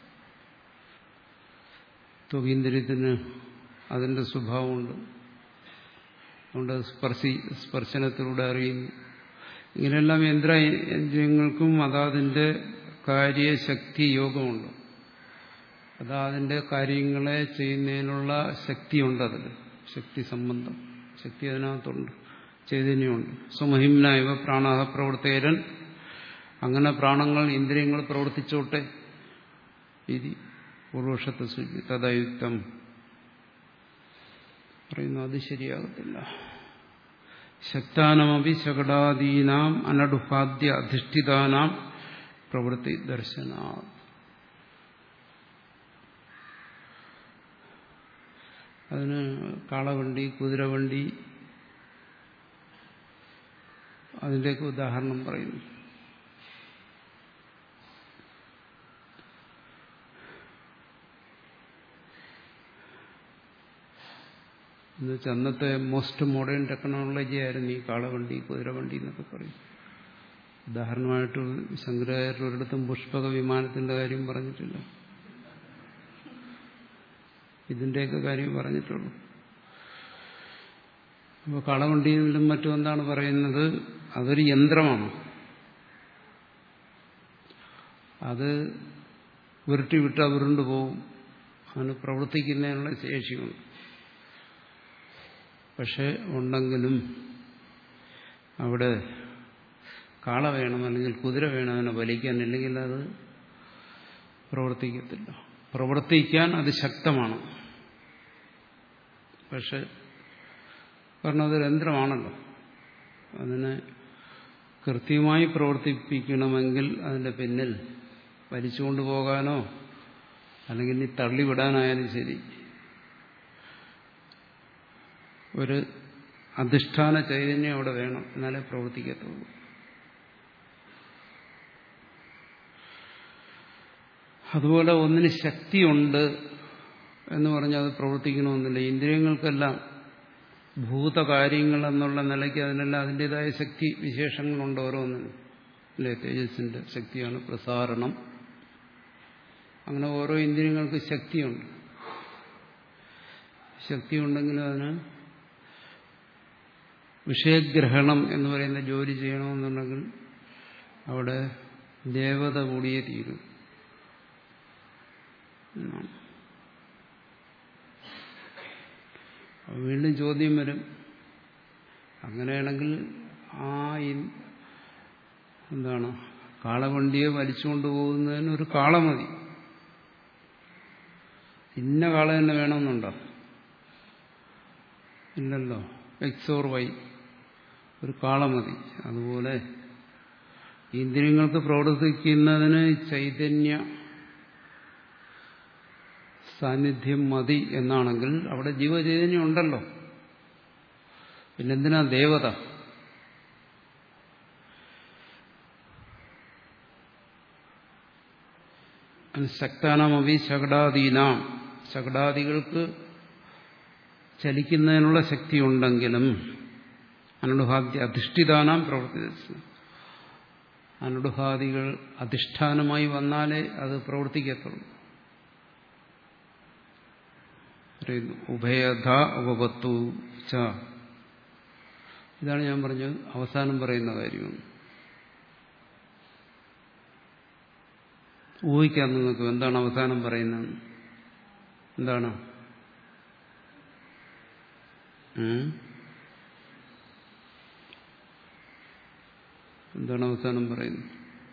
ത്വകീന്ദ്രിയത്തിന് അതിന്റെ സ്വഭാവമുണ്ട്. അതുകൊണ്ട് സ്പർശി സ്പർശനത്തിലൂടെ അറിയുന്നു. ഇങ്ങനെയെല്ലാം യന്ത്രേന്ദ്രിയങ്ങൾക്കും അതാതിന്റെ കാര്യശക്തി യോഗമുണ്ട്. അതാതിന്റെ കാര്യങ്ങളെ ചെയ്യുന്നതിനുള്ള ശക്തിയുണ്ട്. അതിൽ ശക്തി സംബന്ധം, ശക്തി അതിനകത്തുണ്ട്, ചൈതന്യമുണ്ട്. സ്വമഹിംന ഇവ പ്രാണാഹ പ്രവർത്തേരൻ. അങ്ങനെ പ്രാണങ്ങൾ, ഇന്ദ്രിയങ്ങൾ പ്രവർത്തിച്ചോട്ടെ. ഇത് പൂർവക്ഷത്തെ സൂചി തദയുക്തം പറയുന്നു. അത് ശരിയാകത്തില്ല. ശക്താനമപി ശകടാദീനാം അനടുപാദ്യ അധിഷ്ഠിതാനാം പ്രവൃത്തി ദർശന. അതിന് കാളവണ്ടി, കുതിരവണ്ടി, അതിൻ്റെയൊക്കെ ഉദാഹരണം പറയുന്നു. എന്നുവെച്ചാൽ അന്നത്തെ മോസ്റ്റ് മോഡേൺ ടെക്നോളജി ആയിരുന്നു ഈ കാളവണ്ടി, കുതിരവണ്ടി എന്നൊക്കെ പറയും. ഉദാഹരണമായിട്ട് ശങ്കരാചാര്യർ ഒരിടത്തും പുഷ്പക വിമാനത്തിന്റെ കാര്യം പറഞ്ഞിട്ടില്ല. ഇതിന്റെയൊക്കെ കാര്യം പറഞ്ഞിട്ടുള്ളൂ. അപ്പോൾ കാളവണ്ടിയിലും മറ്റും എന്താണ് പറയുന്നത്? അതൊരു യന്ത്രമാണ്. അത് ഉരുട്ടി വിട്ടാൽ ഉരുണ്ടു പോകും. അതിന് പ്രവർത്തിക്കുന്നതിനുള്ള ശേഷിയുണ്ട്. പക്ഷെ ഉണ്ടെങ്കിലും അവിടെ കാള വേണം, അല്ലെങ്കിൽ കുതിര വേണം അതിനെ വലിക്കാൻ. ഇല്ലെങ്കിൽ അത് പ്രവർത്തിക്കത്തില്ല. പ്രവർത്തിക്കാൻ അത് ശക്തമാണ്. പക്ഷെ കാരണം അതൊരു യന്ത്രമാണല്ലോ. അതിനെ കൃത്യമായി പ്രവർത്തിപ്പിക്കണമെങ്കിൽ അതിന്റെ പിന്നിൽ വലിച്ചുകൊണ്ട് പോകാനോ അല്ലെങ്കിൽ ഇനി തള്ളിവിടാനായാലും ശരി ഒരു അധിഷ്ഠാന ചൈതന്യം അവിടെ വേണം. എന്നാലേ പ്രവർത്തിക്കത്തുള്ളൂ. അതുപോലെ ഒന്നിന് ശക്തിയുണ്ട് എന്ന് പറഞ്ഞാൽ അത് പ്രവർത്തിക്കണമെന്നില്ല. ഇന്ദ്രിയങ്ങൾക്കെല്ലാം ഭൂതകാര്യങ്ങൾ എന്നുള്ള നിലയ്ക്ക് അതിനെല്ലാം അതിൻ്റെതായ ശക്തി വിശേഷങ്ങളുണ്ട് ഓരോന്നിനും. അല്ലേ? തേജസ്സിന്റെ ശക്തിയാണ് പ്രസാരണം. അങ്ങനെ ഓരോ ഇന്ദ്രിയങ്ങൾക്ക് ശക്തിയുണ്ട്. ശക്തിയുണ്ടെങ്കിലും അതിന് വിഷയഗ്രഹണം എന്ന് പറയുന്ന ജോലി ചെയ്യണമെന്നുണ്ടെങ്കിൽ അവിടെ ദേവത കൂടിയേ തീരും. വീണ്ടും ചോദ്യം വരും, അങ്ങനെയാണെങ്കിൽ ആ എന്താണ് കാളവണ്ടിയെ വലിച്ചുകൊണ്ട് പോകുന്നതിന് ഒരു കാള മതി. ഇന്ന കാള തന്നെ വേണമെന്നുണ്ടോ? ഇല്ലല്ലോ. എക്സ് ഓർ വൈ ഒരു കാള മതി. അതുപോലെ ഇന്ദ്രിയങ്ങൾക്ക് പ്രവർത്തിക്കുന്നതിന് ചൈതന്യ സാന്നിധ്യം മതി എന്നാണെങ്കിൽ അവിടെ ജീവചൈതന്യം ഉണ്ടല്ലോ. പിന്നെന്തിനാ ദേവത? ശക്താനാമവി ശകടാദീനാം, ശകടാദികൾക്ക് ചലിക്കുന്നതിനുള്ള ശക്തി ഉണ്ടെങ്കിലും അനുടുഹാദി അധിഷ്ഠിതാനാം പ്രവർത്തിച്ചു, അനുടുഹാദികൾ അധിഷ്ഠാനമായി വന്നാലേ അത് പ്രവർത്തിക്കത്തുള്ളൂ. ഉഭയധ ഉപപത്തു ച, ഇതാണ് ഞാൻ പറഞ്ഞത് അവസാനം പറയുന്ന കാര്യമാണ്. ഊഹിക്കാൻ നിങ്ങൾക്ക് എന്താണ് അവസാനം പറയുന്നത്? എന്താണ്? എന്താണ് അവസാനം പറയുന്നത്?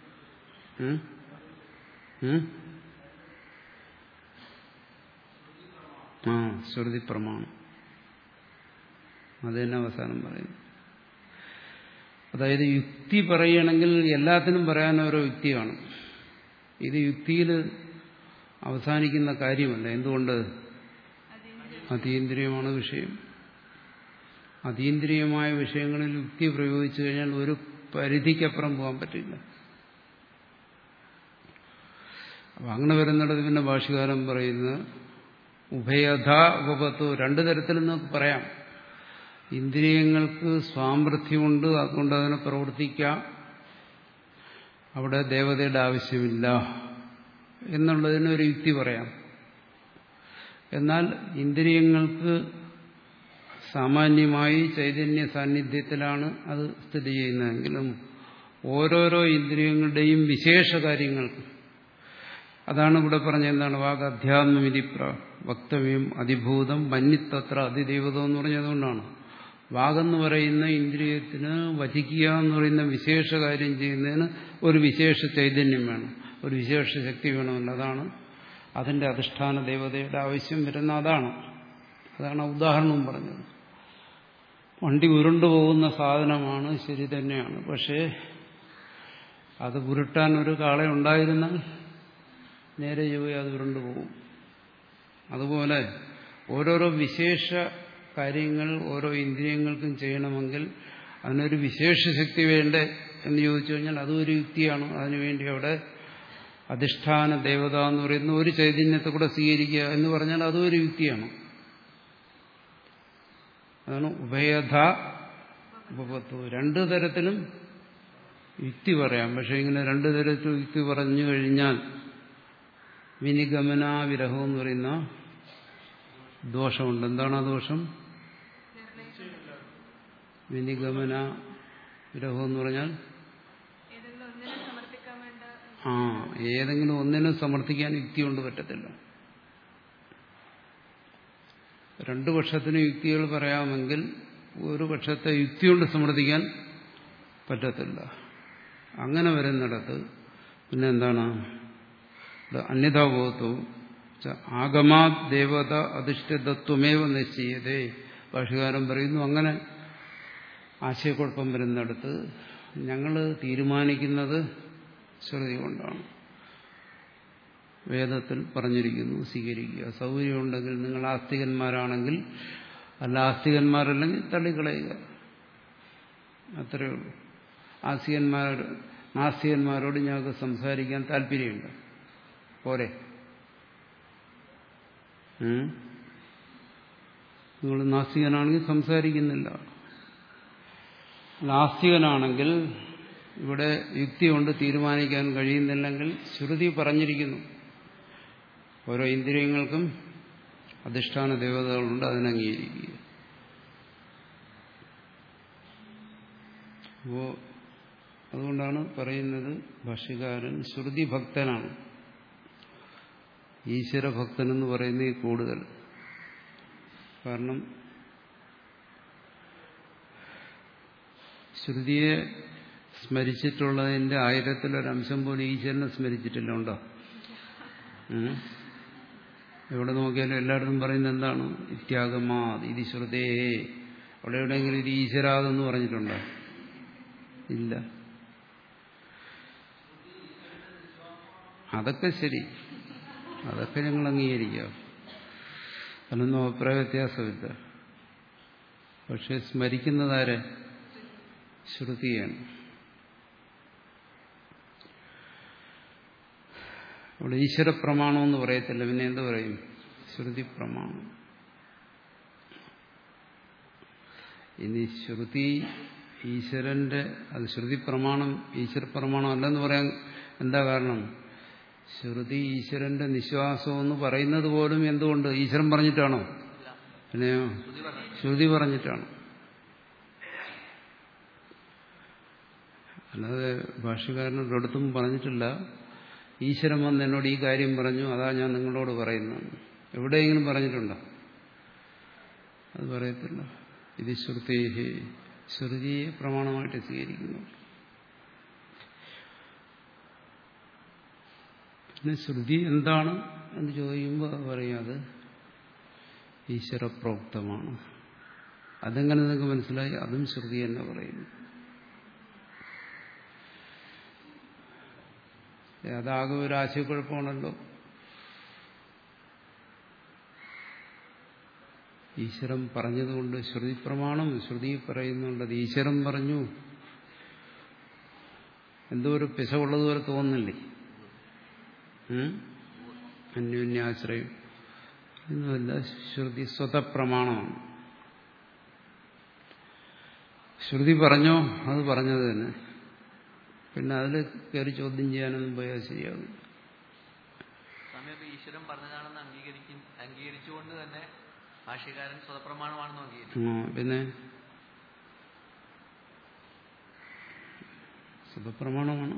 ആ ശ്രുതി പ്രമാണം, അത് തന്നെ അവസാനം പറയുന്നു. അതായത് യുക്തി പറയുകയാണെങ്കിൽ എല്ലാത്തിനും പറയാൻ ഓരോ യുക്തി കാണും. ഇത് യുക്തിയിൽ അവസാനിക്കുന്ന കാര്യമല്ല. എന്തുകൊണ്ട്? അതീന്ദ്രിയമാണ് വിഷയം. അതീന്ദ്രിയമായ വിഷയങ്ങളിൽ യുക്തി പ്രയോഗിച്ചു കഴിഞ്ഞാൽ ഒരു പരിധിക്കപ്പുറം പോകാൻ പറ്റില്ല. അപ്പൊ അങ്ങനെ വരുന്നിടത്ത് പിന്നെ ഭാഷ്യകാരൻ പറയുന്ന ഉഭയധ ഉപപത്തു, രണ്ടു തരത്തിലും നമുക്ക് പറയാം. ഇന്ദ്രിയങ്ങൾക്ക് സ്വാമൃത്യമുണ്ട്, അതുകൊണ്ട് അതിനെ പ്രവർത്തിക്കാം, അവിടെ ദേവതയുടെ ആവശ്യമില്ല എന്നുള്ളതിന് ഒരു യുക്തി പറയാം. എന്നാൽ ഇന്ദ്രിയങ്ങൾക്ക് സാമാന്യമായി ചൈതന്യ സാന്നിധ്യത്തിലാണ് അത് സ്ഥിതി ചെയ്യുന്നതെങ്കിലും ഓരോരോ ഇന്ദ്രിയങ്ങളുടെയും വിശേഷ കാര്യങ്ങൾക്ക്, അതാണ് ഇവിടെ പറഞ്ഞ എന്താണ് വാഗ് അധ്യാത്മവിധി വക്തവ്യം അതിഭൂതം മന്യത്തത്ര അതിദൈവതം എന്ന് പറഞ്ഞതുകൊണ്ടാണ്. വാഗെന്ന് പറയുന്ന ഇന്ദ്രിയത്തിന് വചിക്കുക എന്ന് പറയുന്ന വിശേഷ കാര്യം ചെയ്യുന്നതിന് ഒരു വിശേഷ ചൈതന്യം വേണം, ഒരു വിശേഷ ശക്തി വേണമല്ലോ. അതാണ് അതിന്റെ അധിഷ്ഠാന ദേവതയുടെ ആവശ്യം വരുന്ന. അതാണ് അതാണ് ഉദാഹരണവും പറഞ്ഞത്. വണ്ടി ഉരുണ്ടുപോകുന്ന സാധനമാണ്, ശരി തന്നെയാണ്. പക്ഷേ അത് ഉരുട്ടാൻ ഒരു കാള ഉണ്ടായിരുന്നാൽ നേരെ പോയി അത് ഉരുണ്ടുപോകും. അതുപോലെ ഓരോരോ വിശേഷ കാര്യങ്ങൾ ഓരോ ഇന്ദ്രിയങ്ങൾക്കും ചെയ്യണമെങ്കിൽ അതിനൊരു വിശേഷ ശക്തി വേണ്ടേ എന്ന് ചോദിച്ചു കഴിഞ്ഞാൽ അതും ഒരു യുക്തിയാണ്. അതിനുവേണ്ടി അവിടെ അധിഷ്ഠാന ദേവത എന്ന് പറയുന്ന ഒരു ചൈതന്യത്തെ കൂടെ സ്വീകരിക്കുക എന്ന് പറഞ്ഞാൽ അതും ഒരു യുക്തിയാണ്. അതാണ് ഉഭയധ ഉപപത്തു. രണ്ടു തരത്തിലും യുക്തി പറയാം. പക്ഷെ ഇങ്ങനെ രണ്ടു തരത്തിൽ യുക്തി പറഞ്ഞു കഴിഞ്ഞാൽ വിനിഗമനാവിരഹം എന്ന് പറയുന്ന ദോഷമുണ്ട്. എന്താണ് ആ ദോഷം? വിനിഗമന വിരഹം എന്ന് പറഞ്ഞാൽ ആ ഏതെങ്കിലും ഒന്നിനും സമർത്ഥിക്കാൻ യുക്തി കൊണ്ട് പറ്റത്തില്ല. രണ്ടു പക്ഷത്തിന് യുക്തികൾ പറയാമെങ്കിൽ ഒരു പക്ഷത്തെ യുക്തി കൊണ്ട് സമർത്ഥിക്കാൻ പറ്റത്തില്ല. അങ്ങനെ വരുന്നിടത്ത് പിന്നെ എന്താണ് അന്യഥാബോധവും ആഗമാ ദേവത അധിഷ്ഠിതത്വമേവ നിശ്ചയതേ. ഭാഷ്യകാരൻ പറയുന്നു അങ്ങനെ ആശയക്കുഴപ്പം വരുന്നിടത്ത് ഞങ്ങൾ തീരുമാനിക്കുന്നത് ശ്രുതി കൊണ്ടാണ്. വേദത്തിൽ പറഞ്ഞിരിക്കുന്നു, സ്വീകരിക്കുക. സൗകര്യമുണ്ടെങ്കിൽ നിങ്ങൾ ആസ്തികന്മാരാണെങ്കിൽ, അല്ല ആസ്തികന്മാരല്ലെങ്കിൽ തള്ളിക്കളയുക. അത്രയേ ഉള്ളൂ. ആസ്തികന്മാർ നാസ്തികന്മാരോട് ഞങ്ങൾക്ക് സംസാരിക്കാൻ താല്പര്യമുണ്ട്, പോരെ? നിങ്ങൾ നാസ്തികനാണെങ്കിൽ സംസാരിക്കുന്നില്ല. നാസ്തികനാണെങ്കിൽ ഇവിടെ യുക്തി കൊണ്ട് തീരുമാനിക്കാൻ കഴിയുന്നില്ലെങ്കിൽ ശ്രുതി പറഞ്ഞിരിക്കുന്നു ഓരോ ഇന്ദ്രിയങ്ങൾക്കും അധിഷ്ഠാന ദേവതകളുണ്ട്, അതിനംഗീകരിക്കുക. അപ്പോ അതുകൊണ്ടാണ് പറയുന്നത് ഭാഷ്യകാരൻ ശ്രുതി ഭക്തനാണ്. ഈശ്വരഭക്തനെന്ന് പറയുന്നത് കൂടുതൽ. കാരണം ശ്രുതിയെ സ്മരിച്ചിട്ടുള്ളതിന്റെ ആയിരത്തിലൊരംശം പോലും ഈശ്വരനെ സ്മരിച്ചിട്ടില്ല. ഉണ്ടോ? എവിടെ നോക്കിയാലും എല്ലായിടത്തും പറയുന്നത് എന്താണ്? ഇത്യാഗമാ ഇത് ശ്രുതേ. അവിടെ എവിടെയെങ്കിലും ഇത് ഈശ്വരാതെന്ന് പറഞ്ഞിട്ടുണ്ടോ? ഇല്ല. അതൊക്കെ ശരി, അതൊക്കെ ഞങ്ങൾ അംഗീകരിക്കാം, അതിനൊന്നും അഭിപ്രായ വ്യത്യാസമില്ല. പക്ഷെ സ്മരിക്കുന്നതാരെ? ശ്രുതിയാണ്. അവിടെ ഈശ്വര പ്രമാണം എന്ന് പറയത്തില്ല, പിന്നെ എന്ത് പറയും? ശ്രുതി പ്രമാണം. ഇനി ശ്രുതി ഈശ്വരന്റെ, അത് ശ്രുതി പ്രമാണം ഈശ്വര പ്രമാണം അല്ലെന്ന് പറയാൻ എന്താ കാരണം? ശ്രുതി ഈശ്വരന്റെ നിശ്വാസം എന്ന് പറയുന്നത് പോലും എന്തുകൊണ്ട്? ഈശ്വരൻ പറഞ്ഞിട്ടാണോ? പിന്നെയോ ശ്രുതി പറഞ്ഞിട്ടാണ്. അല്ലാതെ ഭാഷ്യക്കാരനോട് അടുത്തും പറഞ്ഞിട്ടില്ല ഈശ്വരൻ വന്ന് എന്നോട് ഈ കാര്യം പറഞ്ഞു, അതാ ഞാൻ നിങ്ങളോട് പറയുന്നത്. എവിടെയെങ്കിലും പറഞ്ഞിട്ടുണ്ടോ? അത് പറയത്തില്ല. ഇത് ശ്രുതി, ശ്രുതിയെ പ്രമാണമായിട്ട് സ്വീകരിക്കുന്നു. പിന്നെ ശ്രുതി എന്താണ് എന്ന് ചോദിക്കുമ്പോൾ പറയും അത് ഈശ്വരപ്രോക്തമാണ്. അതെങ്ങനെ നിങ്ങൾക്ക് മനസ്സിലായി? അതും ശ്രുതി തന്നെ പറയുന്നു. അതാകെ ഒരു ആശയക്കുഴപ്പമാണല്ലോ. ഈശ്വരൻ പറഞ്ഞതുകൊണ്ട് ശ്രുതി പ്രമാണം, ശ്രുതി പറയുന്നുണ്ട് അത് ഈശ്വരൻ പറഞ്ഞു. എന്തോ ഒരു പിശകുള്ളതുപോലെ തോന്നുന്നില്ലേ? അന്യോന്യാശ്രയം എന്നല്ല, ശ്രുതി സ്വതപ്രമാണമാണ്. ശ്രുതി പറഞ്ഞോ അത് പറഞ്ഞത് തന്നെ. പിന്നെ അതിൽ കയറി ചോദ്യം ചെയ്യാനൊന്നും പോയാൽ ശരിയാകും. സമയത്ത് ഈശ്വരൻ പറഞ്ഞതാണെന്ന് അംഗീകരിക്കും അംഗീകരിച്ചുകൊണ്ട് തന്നെ ഭാഷ്യകാരൻ സ്വതപ്രമാണമാണെന്ന് അംഗീകരിക്കും. പിന്നെ സ്വതപ്രമാണമാണ്.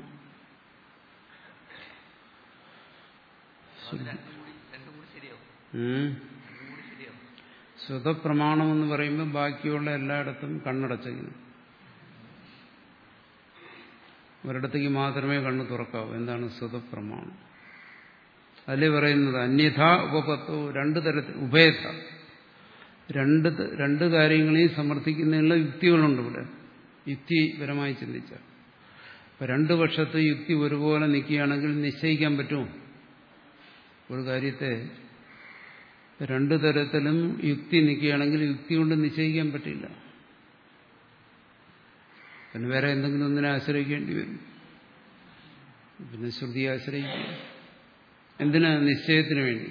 സ്വതപ്രമാണം എന്ന് പറയുമ്പോൾ ബാക്കിയുള്ള എല്ലായിടത്തും കണ്ണടച്ചിരിക്കുന്നു. ഒരിടത്തേക്ക് മാത്രമേ കണ്ണ് തുറക്കാവൂ. എന്താണ് സ്വതപ്രമാണം? അതിലേ പറയുന്നത് അന്യഥാ ഉപപത്തോ, രണ്ടു തരത്തിൽ ഉഭയത, രണ്ട് രണ്ട് കാര്യങ്ങളെയും സമർത്ഥിക്കുന്നതിനുള്ള യുക്തികളുണ്ട് ഇവിടെ. യുക്തിപരമായി ചിന്തിച്ച ഇപ്പം രണ്ടു പക്ഷത്ത് യുക്തി ഒരുപോലെ നിൽക്കുകയാണെങ്കിൽ നിശ്ചയിക്കാൻ പറ്റുമോ? ഒരു കാര്യത്തെ രണ്ടു തരത്തിലും യുക്തി നിൽക്കുകയാണെങ്കിൽ യുക്തി കൊണ്ട് നിശ്ചയിക്കാൻ പറ്റില്ല. പിന്നെ വേറെ എന്തെങ്കിലും ഒന്നിനെ ആശ്രയിക്കേണ്ടി വരും. പിന്നെ ശ്രുതിയെ ആശ്രയിക്കുക. എന്തിനാ? നിശ്ചയത്തിന് വേണ്ടി.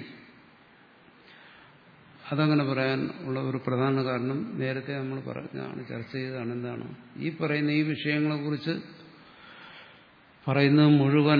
അതങ്ങനെ പറയാൻ ഉള്ള ഒരു പ്രധാന കാരണം നേരത്തെ നമ്മൾ പറഞ്ഞതാണ്, ചർച്ച ചെയ്തതാണ്. എന്താണ് ഈ പറയുന്ന ഈ വിഷയങ്ങളെക്കുറിച്ച് പറയുന്നത് മുഴുവൻ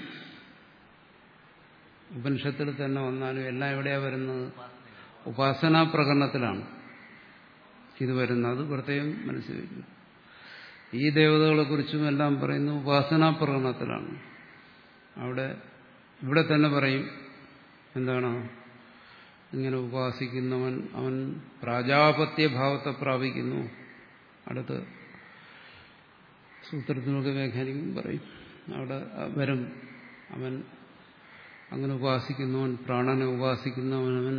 ഉപനിഷത്തിൽ തന്നെ വന്നാലും എല്ലാം എവിടെയാണ് വരുന്നത്? ഉപാസനാ പ്രകരണത്തിലാണ് ഇത് വരുന്നത്. അത് പ്രത്യേകം മനസ്സിലാക്കുക. ഈ ദേവതകളെക്കുറിച്ചും എല്ലാം പറയുന്നത് ഉപാസനാ പ്രകരണത്തിലാണ്. അവിടെ ഇവിടെ തന്നെ പറയും എന്താണ്? ഇങ്ങനെ ഉപാസിക്കുന്നവൻ അവൻ പ്രാജാപത്യഭാവത്തെ പ്രാപിക്കുന്നു. അടുത്ത് സൂത്രത്തിനൊക്കെ വ്യാഖ്യാനിക്കും പറയും അവിടെ വരും. അവൻ അങ്ങനെ ഉപാസിക്കുന്നവൻ, പ്രാണനെ ഉപാസിക്കുന്നവനവൻ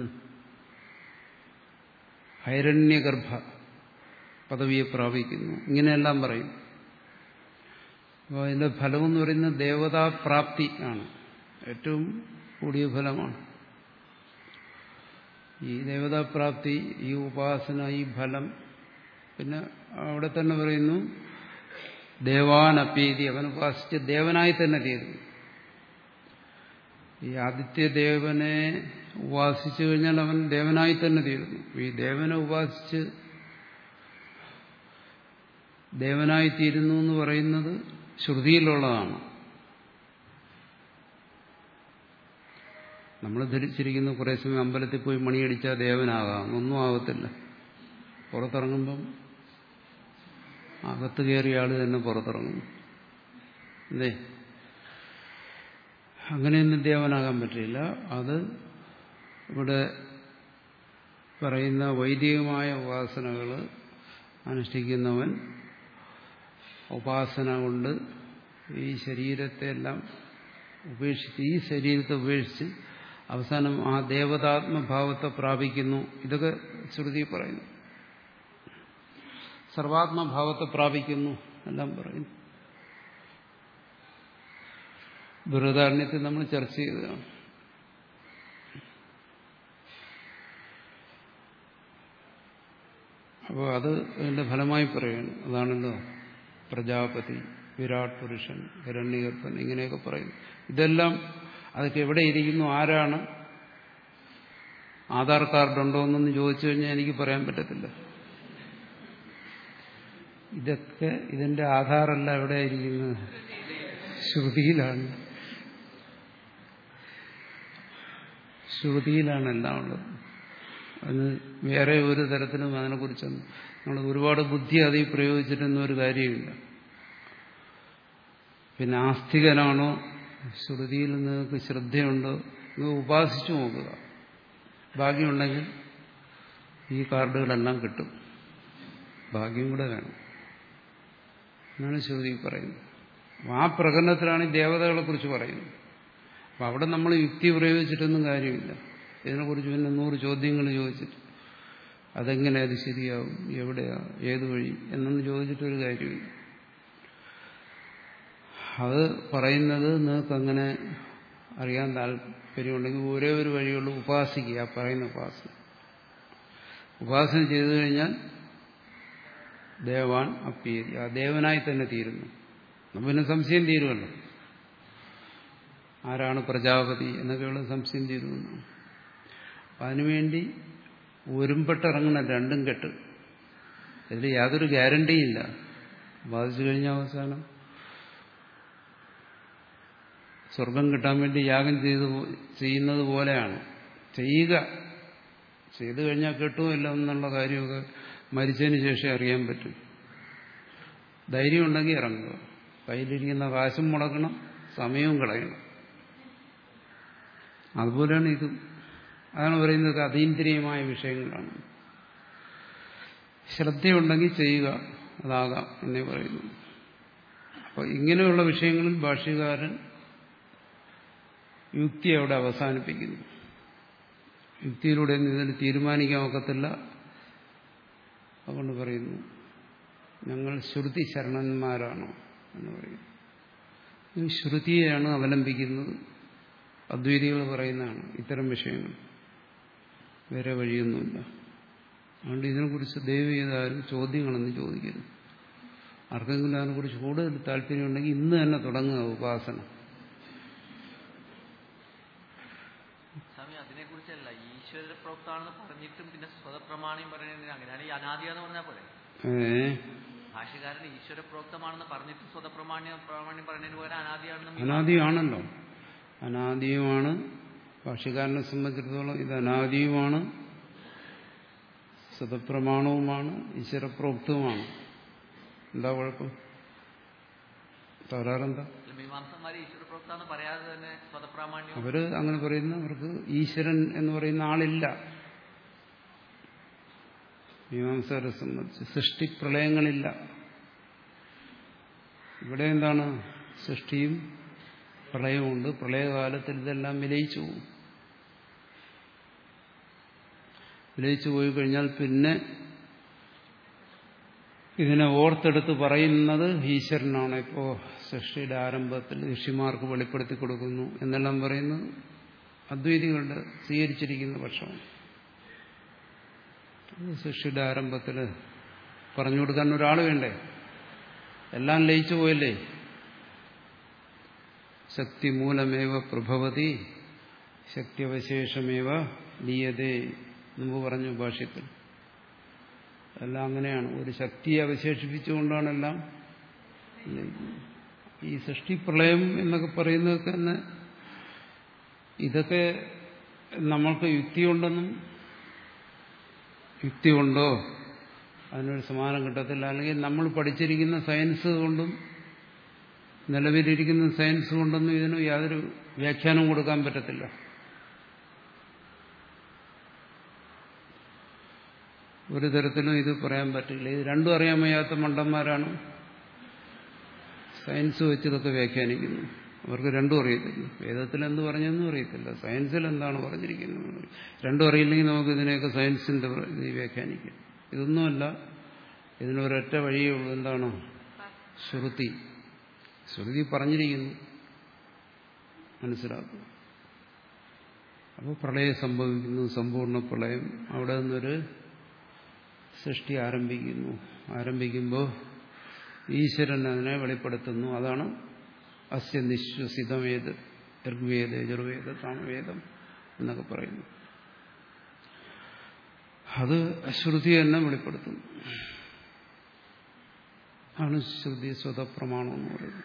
ഹൈരണ്യഗർഭ പദവിയെ പ്രാപിക്കുന്നു. ഇങ്ങനെയെല്ലാം പറയും. അപ്പോൾ അതിന്റെ ഫലം എന്ന് പറയുന്നത് ദേവതാപ്രാപ്തി ആണ്. ഏറ്റവും കൂടിയ ഫലമാണ് ഈ ദേവതാപ്രാപ്തി, ഈ ഉപാസന, ഈ ഫലം. പിന്നെ അവിടെ തന്നെ പറയുന്നു ദേവാനപീതി, അവൻ ഉപാസിച്ച് ദേവനായി തന്നെ തീരുന്നു. ഈ ആദിത്യദേവനെ ഉപാസിച്ചു കഴിഞ്ഞാൽ അവൻ ദേവനായി തന്നെ തീരുന്നു. ഈ ദേവനെ ഉപാസിച്ച് ദേവനായി തീരുന്നു എന്ന് പറയുന്നത് ശ്രുതിയിലുള്ളതാണ്. നമ്മൾ ധരിച്ചിരിക്കുന്ന കുറേ സമയം അമ്പലത്തിൽ പോയി മണിയടിച്ചാൽ ദേവനാകാം. ഒന്നും ആകത്തില്ല. പുറത്തിറങ്ങുമ്പം അകത്ത് കയറിയ ആൾ തന്നെ പുറത്തിറങ്ങുന്നു. അല്ലേ? അങ്ങനെയൊന്നും ദേവനാകാൻ പറ്റില്ല. അത് ഇവിടെ പറയുന്ന വൈദികമായ ഉപാസനകൾ അനുഷ്ഠിക്കുന്നവൻ ഉപാസന കൊണ്ട് ഈ ശരീരത്തെ എല്ലാം ഉപേക്ഷിച്ച്, ഈ ശരീരത്തെ ഉപേക്ഷിച്ച് അവസാനം ആ ദേവതാത്മഭാവത്തെ പ്രാപിക്കുന്നു. ഇതൊക്കെ ശ്രുതി പറയുന്നു. സർവാത്മഭാവത്തെ പ്രാപിക്കുന്നു എല്ലാം പറയുന്നു. ബൃഹദാരണ്യത്തിൽ നമ്മൾ ചർച്ച ചെയ്തതാണ്. അപ്പോൾ അത് അതിന്റെ ഫലമായി പറയുന്നു. അതാണല്ലോ പ്രജാപതി, വിരാട് പുരുഷൻ, ഹിരണ്യഗർഭൻ, ഇങ്ങനെയൊക്കെ പറയുന്നു. ഇതെല്ലാം അതൊക്കെ എവിടെ ഇരിക്കുന്നു, ആരാണ്, ആധാർ കാർഡുണ്ടോ എന്നൊന്ന് ചോദിച്ചു കഴിഞ്ഞാൽ എനിക്ക് പറയാൻ പറ്റത്തില്ല. ഇതൊക്കെ ഇതിന്റെ ആധാറല്ല എവിടെയായിരിക്കുന്നത്, ശ്രുതിയിലാണ്. ശ്രുതിയിലാണ് എല്ലാം ഉള്ളത്. അത് വേറെ ഒരു തരത്തിലും അതിനെക്കുറിച്ചൊന്നും നമ്മൾ ഒരുപാട് ബുദ്ധി അതിൽ പ്രയോഗിച്ചിട്ടൊന്നും ഒരു കാര്യമില്ല. പിന്നെ ആസ്തികനാണോ, ശ്രുതിയിൽ നിങ്ങൾക്ക് ശ്രദ്ധയുണ്ടോ, നിങ്ങൾ ഉപാസിച്ചു നോക്കുക. ഭാഗ്യമുണ്ടെങ്കിൽ ഈ കാർഡുകളെല്ലാം കിട്ടും. ഭാഗ്യം കൂടെ വേണം എന്നാണ് ശ്രുതി പറയുന്നത്. ആ പ്രകടനത്തിലാണ് ഈ ദേവതകളെ കുറിച്ച് പറയുന്നത്. അപ്പം അവിടെ നമ്മൾ യുക്തി പ്രയോഗിച്ചിട്ടൊന്നും കാര്യമില്ല. ഇതിനെക്കുറിച്ച് പിന്നെ നൂറ് ചോദ്യങ്ങൾ ചോദിച്ചിട്ട് അതെങ്ങനെ അത് ശരിയാവും, എവിടെയാ, ഏത് വഴി എന്നൊന്നും ചോദിച്ചിട്ടൊരു കാര്യമില്ല. അത് പറയുന്നത് നിങ്ങൾക്കങ്ങനെ അറിയാൻ താല്പര്യമുണ്ടെങ്കിൽ ഒരേ ഒരു വഴിയുള്ളൂ, ഉപാസിക്കുക. പറയുന്ന ഉപാസന ഉപാസന ചെയ്തു കഴിഞ്ഞാൽ ദേവാൻ അപ്പീതി, ആ ദേവനായി തന്നെ തീരുന്നു. പിന്നെ സംശയം തീരുമല്ലോ, ആരാണ് പ്രജാപതി എന്നൊക്കെയുള്ള സംശയം തീരുന്നു. അതിനുവേണ്ടി ഒരുമ്പെട്ടിറങ്ങണം, രണ്ടും കെട്ട്. ഇതിൽ യാതൊരു ഗ്യാരണ്ടിയില്ല. ബാധിച്ചു കഴിഞ്ഞ അവസാനം സ്വർഗം കിട്ടാൻ വേണ്ടി യാഗം ചെയ്ത് ചെയ്യുന്നത് പോലെയാണ്. ചെയ്യുക, ചെയ്തു കഴിഞ്ഞാൽ കിട്ടുമില്ല എന്നുള്ള കാര്യമൊക്കെ മരിച്ചതിന് ശേഷം അറിയാൻ പറ്റും. ധൈര്യം ഉണ്ടെങ്കിൽ ഇറങ്ങുക. കയ്യിലിരിക്കുന്ന കാശും മുടക്കണം, സമയവും കളയണം. അതുപോലെയാണ് ഇതും. അതാണ് പറയുന്നത്, അതീന്ദ്രിയമായ വിഷയങ്ങളാണ്. ശ്രദ്ധയുണ്ടെങ്കിൽ ചെയ്യുക, അതാകാം എന്നേ പറയുന്നു. അപ്പോൾ ഇങ്ങനെയുള്ള വിഷയങ്ങളിൽ ഭാഷ്യകാരൻ യുക്തി അവിടെ അവസാനിപ്പിക്കുന്നു. യുക്തിയിലൂടെ ഇതിന് തീരുമാനിക്കാൻ ഒക്കത്തില്ല. അതുകൊണ്ട് പറയുന്നു ഞങ്ങൾ ശ്രുതി ശരണന്മാരാണോ എന്ന് പറയുന്നു. ഈ ശ്രുതിയെയാണ് അവലംബിക്കുന്നത്. അദ്വൈതികൾ പറയുന്നതാണ് ഇത്തരം വിഷയങ്ങൾ, വേറെ വഴിയൊന്നുമില്ല. അതുകൊണ്ട് ഇതിനെക്കുറിച്ച് ദയവ് ചെയ്താലും ചോദ്യങ്ങളൊന്നും ചോദിക്കരുത്. ആർക്കെങ്കിലും അതിനെക്കുറിച്ച് കൂടുതൽ താല്പര്യമുണ്ടെങ്കിൽ ഇന്ന് തന്നെ തുടങ്ങുക ഉപാസന. സ്വാമി, അതിനെക്കുറിച്ചല്ല, ഈശ്വര പ്രോക്താണെന്ന് പറഞ്ഞിട്ടും പിന്നെ സ്വതപ്രമാണിയും പറയുന്നതിന് അങ്ങനെയാണ് ഈ അനാദിയാന്ന് പറഞ്ഞാൽ പോലെ. ഭാഷ്യകാരൻ ഈശ്വര പ്രോക്തമാണെന്ന് പറഞ്ഞിട്ട് സ്വതപ്രമാണ്യം പ്രാമാണ്യം പറയുന്നതിന് പകരം അനാദിയാണെന്ന്. അനാദിയാണല്ലോ, അനാദിയുമാണ്. ഭാഷ്യകാരനെ സംബന്ധിച്ചിടത്തോളം ഇത് അനാദിയുമാണ്, സ്വതപ്രമാണവുമാണ്, ഈശ്വരപ്രോക്തവുമാണ്. എന്താ കുഴപ്പം? തകരാറെന്താ? മീമാംസന്മാര് ഈശ്വര പ്രോക്താന്ന് പറയാതെ തന്നെ സ്വതപ്രാമാണ്യം അവര് അങ്ങനെ പറയുന്ന, അവർക്ക് ഈശ്വരൻ എന്ന് പറയുന്ന ആളില്ല. മീമാംസകരെ സംബന്ധിച്ച് സൃഷ്ടിപ്രളയങ്ങളില്ല. ഇവിടെ എന്താണ്? സൃഷ്ടിയും പ്രളയമുണ്ട്. പ്രളയകാലത്തിൽ ഇതെല്ലാം വിലയിച്ചു പോകും. വിലയിച്ചു പോയി കഴിഞ്ഞാൽ പിന്നെ ഇതിനെ ഓർത്തെടുത്ത് പറയുന്നത് ഈശ്വരനാണ്. ഇപ്പോ സൃഷ്ടിയുടെ ആരംഭത്തിൽ ഋഷിമാർക്ക് വെളിപ്പെടുത്തി കൊടുക്കുന്നു എന്നെല്ലാം പറയുന്നത് അദ്വൈതികളുടെ സ്വീകരിച്ചിരിക്കുന്ന പക്ഷമാണ്. സൃഷ്ടിയുടെ ആരംഭത്തിൽ പറഞ്ഞു കൊടുക്കാൻ ഒരാൾ വേണ്ടേ? എല്ലാം ലയിച്ചു പോയല്ലേ. ശക്തി മൂലമേവ പ്രഭവതി ശക്തിയവശേഷമേവ ലീയതേ മുമ്പ് പറഞ്ഞു ഭാഷ്യത്തിൽ. എല്ലാം അങ്ങനെയാണ്. ഒരു ശക്തിയെ അവശേഷിപ്പിച്ചുകൊണ്ടാണ് എല്ലാം. ഈ സൃഷ്ടിപ്രളയം എന്നൊക്കെ പറയുന്നതൊക്കെ തന്നെ ഇതൊക്കെ നമ്മൾക്ക് യുക്തിയുണ്ടെന്നും യുക്തി കൊണ്ടോ അതിനൊരു സമാനം കിട്ടത്തില്ല. അല്ലെങ്കിൽ നമ്മൾ പഠിച്ചിരിക്കുന്ന സയൻസ് കൊണ്ടും നിലവിലിരിക്കുന്ന സയൻസ് കൊണ്ടൊന്നും ഇതിന് യാതൊരു വ്യാഖ്യാനവും കൊടുക്കാൻ പറ്റത്തില്ല. ഒരു തരത്തിലും ഇത് പറയാൻ പറ്റില്ല. ഇത് രണ്ടും അറിയാൻ വയ്യാത്ത മണ്ടന്മാരാണ് സയൻസ് വെച്ച് ഇതൊക്കെ വ്യാഖ്യാനിക്കുന്നു. അവർക്ക് രണ്ടും അറിയത്തില്ല. വേദത്തിൽ എന്ത് പറഞ്ഞെന്നും അറിയത്തില്ല, സയൻസിൽ എന്താണ് പറഞ്ഞിരിക്കുന്നത് രണ്ടും അറിയില്ലെങ്കിൽ നമുക്ക് ഇതിനെയൊക്കെ സയൻസിന്റെ വ്യാഖ്യാനിക്കാം. ഇതൊന്നുമല്ല, ഇതിനൊരൊറ്റ വഴിയേ ഉള്ളൂ. എന്താണ്? ശ്രുതി. ശ്രുതി പറഞ്ഞിരിക്കുന്നു, മനസ്സിലാക്കുക. അപ്പോൾ പ്രളയം സംഭവിക്കുന്നു, സമ്പൂർണ്ണ പ്രളയം. അവിടെ നിന്നൊരു സൃഷ്ടി ആരംഭിക്കുന്നു. ആരംഭിക്കുമ്പോൾ ഈശ്വരൻ അതിനെ വെളിപ്പെടുത്തുന്നു. അതാണ് അസ്യ നിശ്വസിതമേത് ഋഗ്വേദ യജുർവേദ സാമവേദം എന്നൊക്കെ പറയുന്നു. അത് ശ്രുതി തന്നെ വെളിപ്പെടുത്തുന്നു. ആണ് ശ്രുതി സ്വതപ്രമാണം എന്ന് പറയുന്നത്.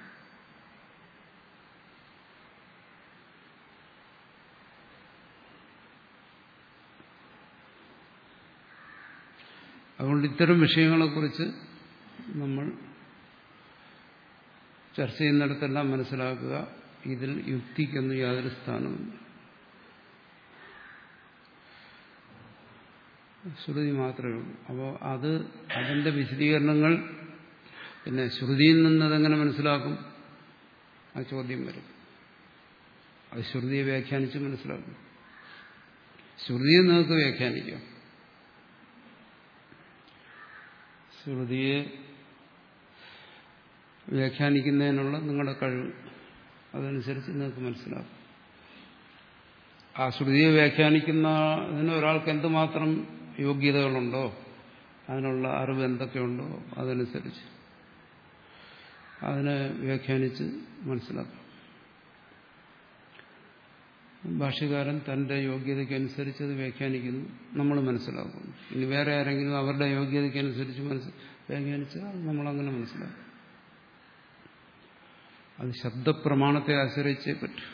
അതുകൊണ്ട് ഇത്തരം വിഷയങ്ങളെക്കുറിച്ച് നമ്മൾ ചർച്ച ചെയ്യുന്നിടത്തെല്ലാം മനസ്സിലാക്കുക, ഇതിൽ യുക്തിക്കൊന്നും യാതൊരു സ്ഥാനമില്ല. ശ്രുതി മാത്രമേ ഉള്ളൂ. അപ്പോൾ അത് അതിൻ്റെ വിശദീകരണങ്ങൾ പിന്നെ ശ്രുതിയിൽ നിന്നതെങ്ങനെ മനസ്സിലാക്കും? ആ ചോദ്യം വരും. അത് ശ്രുതിയെ വ്യാഖ്യാനിച്ച് മനസ്സിലാക്കും. ശ്രുതിയെ നിങ്ങൾക്ക് വ്യാഖ്യാനിക്കാം. ശ്രുതിയെ വ്യാഖ്യാനിക്കുന്നതിനുള്ള നിങ്ങളുടെ കഴിവ് അതനുസരിച്ച് നിങ്ങൾക്ക് മനസ്സിലാക്കും. ആ ശ്രുതിയെ വ്യാഖ്യാനിക്കുന്നതിന് ഒരാൾക്ക് എന്തുമാത്രം യോഗ്യതകളുണ്ടോ, അതിനുള്ള അറിവ് എന്തൊക്കെയുണ്ടോ അതനുസരിച്ച് അതിനെ വ്യാഖ്യാനിച്ച് മനസ്സിലാക്കാം. ഭാഷ്യകാരൻ തന്റെ യോഗ്യതയ്ക്കനുസരിച്ച് അത് വ്യാഖ്യാനിക്കുന്നു, നമ്മൾ മനസ്സിലാക്കുന്നു. ഇനി വേറെ ആരെങ്കിലും അവരുടെ യോഗ്യതയ്ക്കനുസരിച്ച് മനസ്സ് വ്യാഖ്യാനിച്ചാൽ നമ്മളങ്ങനെ മനസ്സിലാക്കും. അത് ശബ്ദപ്രമാണത്തെ ആശ്രയിച്ചേ പറ്റൂ.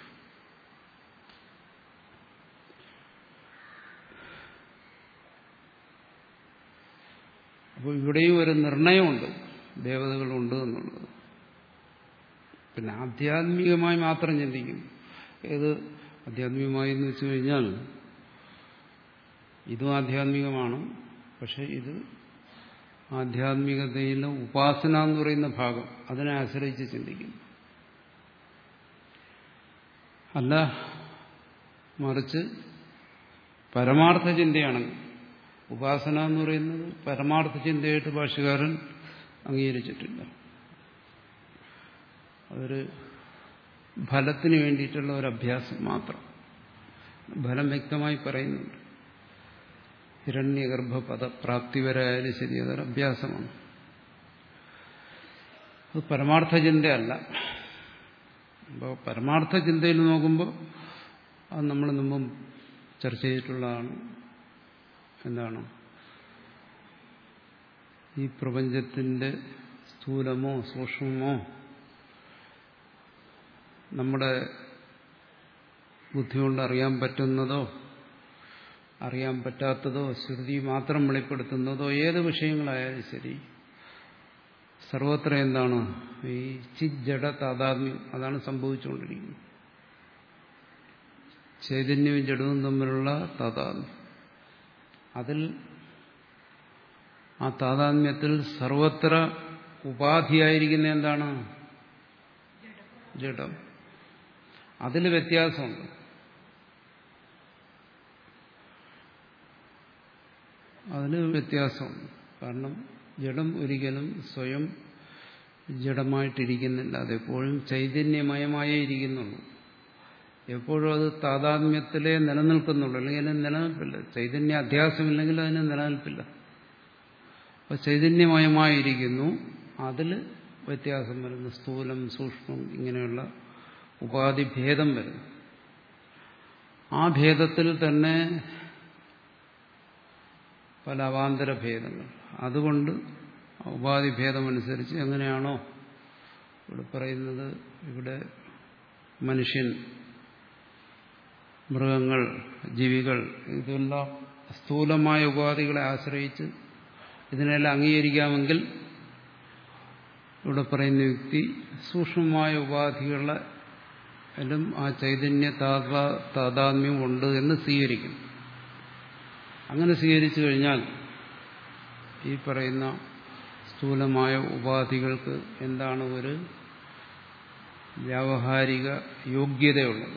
അപ്പോൾ ഇവിടെയും ഒരു നിർണയമുണ്ട്, ദേവതകളുണ്ട് എന്നുള്ളത്. പിന്നെ ആധ്യാത്മികമായി മാത്രം ചിന്തിക്കും. ഏത് ആധ്യാത്മികമായി എന്ന് വെച്ചു കഴിഞ്ഞാൽ ഇതും ആധ്യാത്മികമാണ്. പക്ഷെ ഇത് ആധ്യാത്മികതയിലെ ഉപാസന എന്ന് പറയുന്ന ഭാഗം, അതിനെ ആശ്രയിച്ച് ചിന്തിക്കുന്നു. അല്ല മറിച്ച് പരമാർത്ഥ ചിന്തയാണെങ്കിൽ, ഉപാസന എന്ന് പറയുന്നത് പരമാർത്ഥ ചിന്തയായിട്ട് ഭാഷ്യകാരൻ അംഗീകരിച്ചിട്ടില്ല. അതൊരു ഫലത്തിന് വേണ്ടിയിട്ടുള്ള ഒരു അഭ്യാസം മാത്രം. ഫലം വ്യക്തമായി പറയുന്നുണ്ട്. ഹിരണ്യഗർഭപദപ്രാപ്തി വരെ ആയാലും ശരി, അതൊരു അഭ്യാസമാണ്. അത് പരമാർത്ഥ ചിന്തയല്ല. അപ്പോൾ പരമാർത്ഥ ചിന്തയിൽ നോക്കുമ്പോൾ അത് നമ്മൾ മുമ്പും ചർച്ച ചെയ്തിട്ടുള്ളതാണ്. എന്താണ് ഈ പ്രപഞ്ചത്തിന്റെ സ്ഥൂലമോ സൂക്ഷ്മമോ നമ്മുടെ ബുദ്ധി കൊണ്ട് അറിയാൻ പറ്റുന്നതോ അറിയാൻ പറ്റാത്തതോ ശ്രുതി മാത്രം വെളിപ്പെടുത്തുന്നതോ ഏത് വിഷയങ്ങളായാലും ശരി, സർവത്ര എന്താണ് ഈ ചിജ്ജഡ താതാത്മ്യം, അതാണ് സംഭവിച്ചുകൊണ്ടിരിക്കുന്നത്. ചൈതന്യവും ജഡവും തമ്മിലുള്ള താതാത്മ്യം. അതിൽ ആ താതാത്മ്യത്തിൽ സർവത്ര ഉപാധിയായിരിക്കുന്ന എന്താണ്? ജഡം. അതിൽ വ്യത്യാസമുണ്ട്. അതിന് വ്യത്യാസമുണ്ട്. കാരണം ജഡം ഒരിക്കലും സ്വയം ജഡമായിട്ടിരിക്കുന്നില്ല. അതെപ്പോഴും ചൈതന്യമയമായേ ഇരിക്കുന്നുള്ളൂ. എപ്പോഴും അത് താതാത്മ്യത്തിലേ നിലനിൽക്കുന്നുള്ളൂ. അല്ലെങ്കിൽ അതിന് നിലനിൽപ്പില്ല. ചൈതന്യ അധ്യാസമില്ലെങ്കിൽ അതിന് നിലനിൽപ്പില്ല. അപ്പോൾ ചൈതന്യമയമായിരിക്കുന്നു. അതിൽ വ്യത്യാസം വരുന്നു. സ്ഥൂലം സൂക്ഷ്മം ഇങ്ങനെയുള്ള ഉപാധിഭേദം വരുന്നു. ആ ഭേദത്തിൽ തന്നെ പല അവാന്തര ഭേദങ്ങൾ. അതുകൊണ്ട് ഉപാധിഭേദമനുസരിച്ച് എങ്ങനെയാണോ ഇവിടെ പറയുന്നത്, ഇവിടെ മനുഷ്യൻ, മൃഗങ്ങൾ, ജീവികൾ, ഇതെല്ലാം സ്ഥൂലമായ ഉപാധികളെ ആശ്രയിച്ച് ഇതിനെല്ലാം അംഗീകരിക്കാമെങ്കിൽ ഇവിടെ പറയുന്ന യുക്തി സൂക്ഷ്മമായ ഉപാധികളെ എല്ലാം ആ ചൈതന്യ താതാത്മ്യം ഉണ്ട് എന്ന് സ്വീകരിക്കും. അങ്ങനെ സ്വീകരിച്ചു കഴിഞ്ഞാൽ ഈ പറയുന്ന സ്ഥൂലമായ ഉപാധികൾക്ക് എന്താണ് ഒരു വ്യാവഹാരിക യോഗ്യതയുള്ളത്?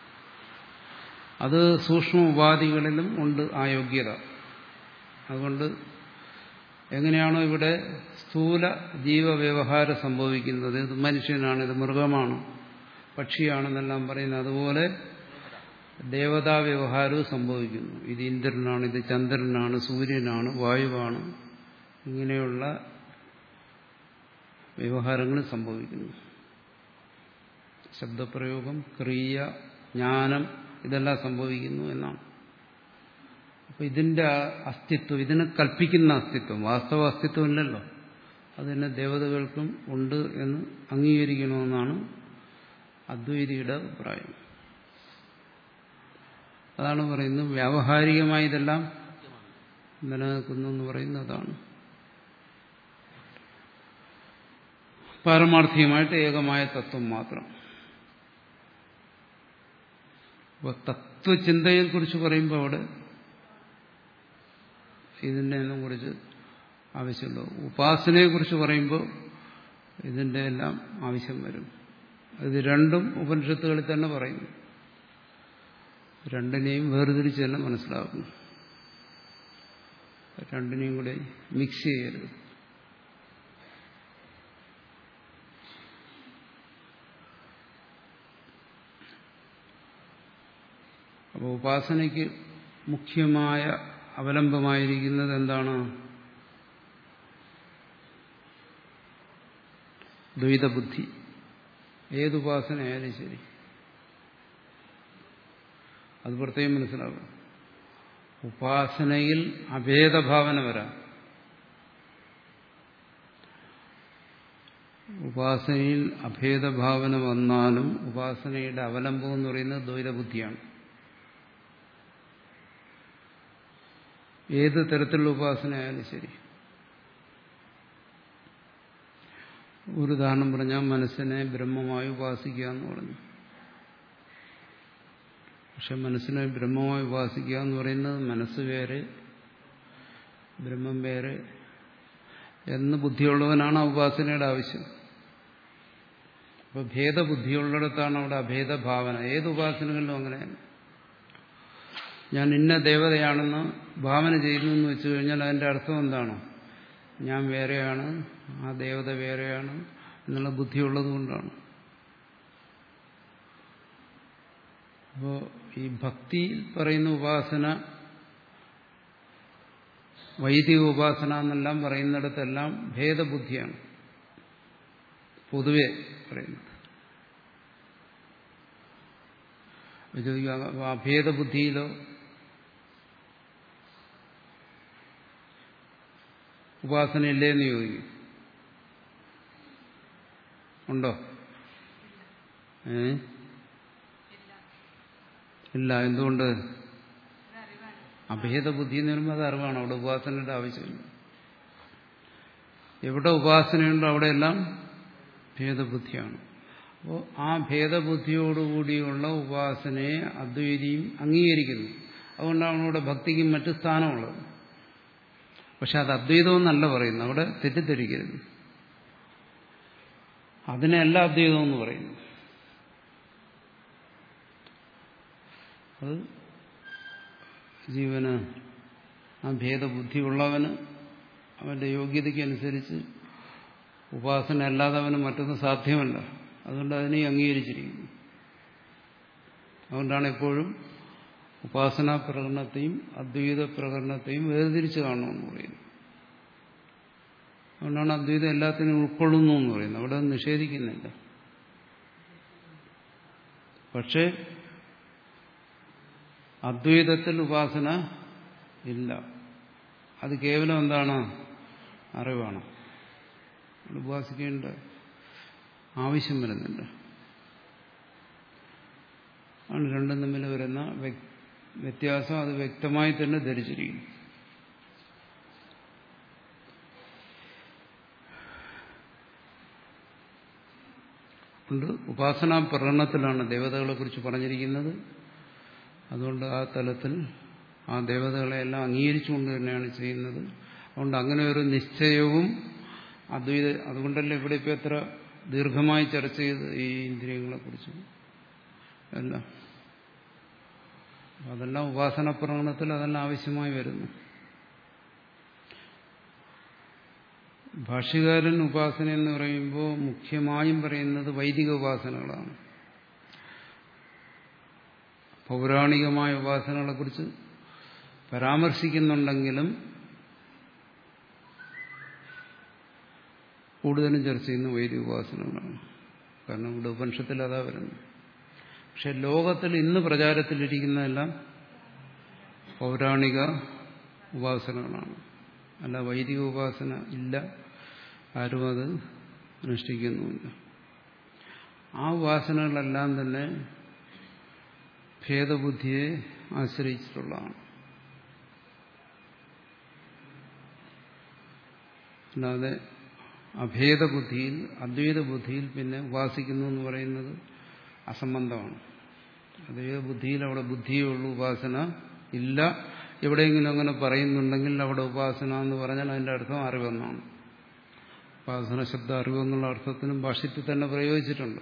അത് സൂക്ഷ്മ ഉപാധികളിലും ഉണ്ട് ആ യോഗ്യത. അതുകൊണ്ട് എങ്ങനെയാണോ ഇവിടെ സ്ഥൂല ജീവവ്യവഹാരം സംഭവിക്കുന്നത്, ഇത് മനുഷ്യനാണ്, ഇത് മൃഗമാണ്, പക്ഷിയാണെന്നെല്ലാം പറയുന്നത്, അതുപോലെ ദേവതാ വ്യവഹാരവും സംഭവിക്കുന്നു. ഇത് ഇന്ദ്രനാണ്, ഇത് ചന്ദ്രനാണ്, സൂര്യനാണ്, വായുവാണ്, ഇങ്ങനെയുള്ള വ്യവഹാരങ്ങൾ സംഭവിക്കുന്നു. ശബ്ദപ്രയോഗം, ക്രിയ, ജ്ഞാനം ഇതെല്ലാം സംഭവിക്കുന്നു എന്നാണ്. അപ്പൊ ഇതിന്റെ അസ്തിത്വം, ഇതിനെ കൽപ്പിക്കുന്ന അസ്തിത്വം, വാസ്തവ അസ്തിത്വമില്ലല്ലോ, അതിനെ ദേവതകൾക്കും ഉണ്ട് എന്ന് അംഗീകരിക്കണമെന്നാണ് അദ്വൈതിയുടെ അഭിപ്രായം. അതാണ് പറയുന്നത് വ്യാവഹാരികമായി ഇതെല്ലാം നിലനിൽക്കുന്നു എന്ന് പറയുന്നത് അതാണ്. പാരമാർത്ഥികമായിട്ട് ഏകമായ തത്വം മാത്രം. അപ്പോൾ തത്വചിന്തയെക്കുറിച്ച് പറയുമ്പോൾ അവിടെ ഇതിൻ്റെ എല്ലാം കുറിച്ച് ആവശ്യമുള്ളൂ. ഉപാസനയെക്കുറിച്ച് പറയുമ്പോൾ ഇതിൻ്റെ എല്ലാം ആവശ്യം വരും. ഇത് രണ്ടും ഉപനിഷത്തുകളിൽ തന്നെ പറയുന്നു. രണ്ടിനെയും വേർതിരിച്ച് തന്നെ മനസ്സിലാക്കുന്നു. രണ്ടിനെയും കൂടെ മിക്സ് ചെയ്യരുത്. അപ്പോൾ ഉപാസനയ്ക്ക് മുഖ്യമായ അവലംബമായിരിക്കുന്നത് എന്താണ്? ദ്വൈതബുദ്ധി. ഏതുപാസനയായാലും ശരി അത് പ്രത്യേകം മനസ്സിലാകും. ഉപാസനയിൽ അഭേദഭാവന വരാം. ഉപാസനയിൽ അഭേദഭാവന വന്നാലും ഉപാസനയുടെ അവലംബം എന്ന് പറയുന്നത് ദ്വൈതബുദ്ധിയാണ്. ഏത് തരത്തിലുള്ള ഉപാസനയായാലും ശരി. ഒരു ഉദാഹരണം പറഞ്ഞാൽ മനസ്സിനെ ബ്രഹ്മമായി ഉപാസിക്കുക എന്ന് പറഞ്ഞു. പക്ഷെ മനസ്സിനെ ബ്രഹ്മമായി ഉപാസിക്കുക എന്ന് പറയുന്നത് മനസ്സ് വേറെ ബ്രഹ്മം വേറെ എന്ന് ബുദ്ധിയുള്ളവനാണ് ആ ഉപാസനയുടെ ആവശ്യം. അപ്പോൾ ഭേദബുദ്ധിയുള്ളിടത്താണ് അവിടെ അഭേദഭാവന. ഏത് ഉപാസനകളിലും അങ്ങനെയാണ്. ഞാൻ ഇന്ന ദേവതയാണെന്ന് ഭാവന ചെയ്യുന്നു എന്ന് വെച്ചു കഴിഞ്ഞാൽ അതിൻ്റെ അർത്ഥം എന്താണ്? ഞാൻ വേറെയാണ്, ആ ദേവത വേറെയാണ് എന്നുള്ള ബുദ്ധിയുള്ളത് കൊണ്ടാണ്. അപ്പോൾ ഈ ഭക്തി പറയുന്ന ഉപാസന, വൈദിക ഉപാസന എന്നെല്ലാം പറയുന്നിടത്തെല്ലാം ഭേദബുദ്ധിയാണ് പൊതുവെ പറയുന്നത്. ചോദിക്കുക, അഭേദബുദ്ധിയിലോ ഉപാസനയില്ലേ എന്ന് ചോദിക്കും. ഉണ്ടോ? ഏ ഇല്ല. എന്തുകൊണ്ട്? അഭേദബുദ്ധി എന്ന് പറയുമ്പോൾ അത് അറിവാണ്. അവിടെ ഉപാസനയുടെ ആവശ്യമില്ല. എവിടെ ഉപാസനയുണ്ടോ അവിടെയെല്ലാം ഭേദബുദ്ധിയാണ്. അപ്പോൾ ആ ഭേദബുദ്ധിയോടുകൂടിയുള്ള ഉപാസനയെ അദ്വൈതിയും അംഗീകരിക്കുന്നു. അതുകൊണ്ടാണ് അവിടെ ഭക്തിക്കും മറ്റു സ്ഥാനമുള്ളത്. പക്ഷെ അത് അദ്വൈതമെന്നല്ല പറയുന്നു. അവിടെ തെറ്റിദ്ധരിക്കരുത്. അതിനെയല്ല അദ്വൈതമെന്ന് പറയുന്നു. അത് ജീവന് ആ ഭേദബുദ്ധിയുള്ളവന് അവന്റെ യോഗ്യതയ്ക്ക് അനുസരിച്ച് ഉപാസന അല്ലാതെ അവന് മറ്റൊന്നും സാധ്യമല്ല. അതുകൊണ്ട് അതിനെ അംഗീകരിച്ചിരിക്കുന്നു. അതുകൊണ്ടാണ് എപ്പോഴും ഉപാസനാ പ്രകടനത്തെയും അദ്വൈത പ്രകടനത്തെയും വേർതിരിച്ച് കാണണമെന്ന് പറയുന്നത്. അതുകൊണ്ടാണ് അദ്വൈതം എല്ലാത്തിനും ഉൾക്കൊള്ളുന്നു എന്ന് പറയുന്നത്. അവിടെ നിഷേധിക്കുന്നില്ല. പക്ഷേ അദ്വൈതത്തിൽ ഉപാസന ഇല്ല. അത് കേവലം എന്താണ്? അറിവാണ്. ഉപാസിക്കേണ്ട ആവശ്യം വരുന്നില്ല. ആണ് രണ്ടും തമ്മിൽ വരുന്ന വ്യത്യാസം. അത് വ്യക്തമായി തന്നെ ധരിച്ചിരിക്കുന്നു. അതുകൊണ്ട് ഉപാസനാ പ്രകടനത്തിലാണ് ദേവതകളെ കുറിച്ച് പറഞ്ഞിരിക്കുന്നത്. അതുകൊണ്ട് ആ തലത്തിൽ ആ ദേവതകളെയെല്ലാം അംഗീകരിച്ചുകൊണ്ട് തന്നെയാണ് ചെയ്യുന്നത്. അതുകൊണ്ട് അങ്ങനെ ഒരു നിശ്ചയവും അദ്വൈത അതുകൊണ്ടല്ലേ ഇവിടെ ഇപ്പോൾ എത്ര ദീർഘമായി ചർച്ച ചെയ്ത് ഈ ഇന്ദ്രിയങ്ങളെ കുറിച്ച് എല്ലാം. അതെല്ലാം ഉപാസന പ്രകടനത്തിൽ അതെല്ലാം ആവശ്യമായി വരുന്നു. ഭാഷ്യകാരൻ ഉപാസന എന്ന് പറയുമ്പോൾ മുഖ്യമായും പറയുന്നത് വൈദിക ഉപാസനകളാണ്. പൗരാണികമായ ഉപാസനകളെ കുറിച്ച് പരാമർശിക്കുന്നുണ്ടെങ്കിലും കൂടുതലും ചർച്ച ചെയ്യുന്ന വൈദിക ഉപാസനകളാണ്. കാരണം ഇവിടെ ഉപനിഷത്തിൽ അതാ വരുന്നത്. പക്ഷെ ലോകത്തിൽ ഇന്ന് പ്രചാരത്തിലിരിക്കുന്നതെല്ലാം പൗരാണിക ഉപാസനകളാണ്. അല്ല വൈദിക ഉപാസന ഇല്ല, ആരും അത് അനുഷ്ഠിക്കുന്നുമില്ല. ആ ഉപാസനകളെല്ലാം തന്നെ ഭേദബുദ്ധിയെ ആശ്രയിച്ചിട്ടുള്ളതാണ്. അല്ലാതെ അഭേദബുദ്ധിയിൽ അദ്വൈത ബുദ്ധിയിൽ പിന്നെ ഉപാസിക്കുന്നു എന്ന് പറയുന്നത് അസംബന്ധമാണ്. അദ്വൈത ബുദ്ധിയിൽ അവിടെ ബുദ്ധിയേ ഉള്ളൂ, ഉപാസന ഇല്ല. എവിടെയെങ്കിലും അങ്ങനെ പറയുന്നുണ്ടെങ്കിൽ അവിടെ ഉപാസന എന്ന് പറഞ്ഞാൽ അതിന്റെ അർത്ഥം അറിവെന്നാണ്. ഉപാസന ശബ്ദ അറിവെന്നുള്ള അർത്ഥത്തിനും ഭാഷ്യത്തിൽ തന്നെ പ്രയോഗിച്ചിട്ടുണ്ട്.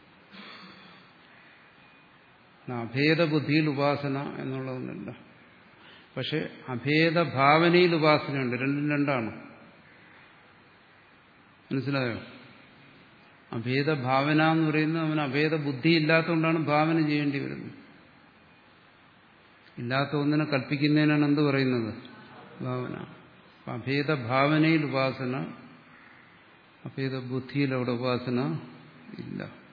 അഭേദബുദ്ധിയിൽ ഉപാസന എന്നുള്ളതൊന്നുമില്ല. പക്ഷെ അഭേദഭാവനയിൽ ഉപാസനയുണ്ട്. രണ്ടും രണ്ടാണ്. മനസ്സിലായോ? അഭേദഭാവന എന്ന് പറയുന്നത് അവന് അഭേദ ബുദ്ധി ഇല്ലാത്തതുകൊണ്ടാണ് ഭാവന ചെയ്യേണ്ടി വരുന്നത്. ഇല്ലാത്ത ഒന്നിനെ കൽപ്പിക്കുന്നതിനാണ് എന്ത് പറയുന്നത്? ഭാവന. അഭേദഭാവനയിൽ ഉപാസന, അഭേദ ബുദ്ധിയിൽ അവിടെ ഉപാസന ഇല്ല.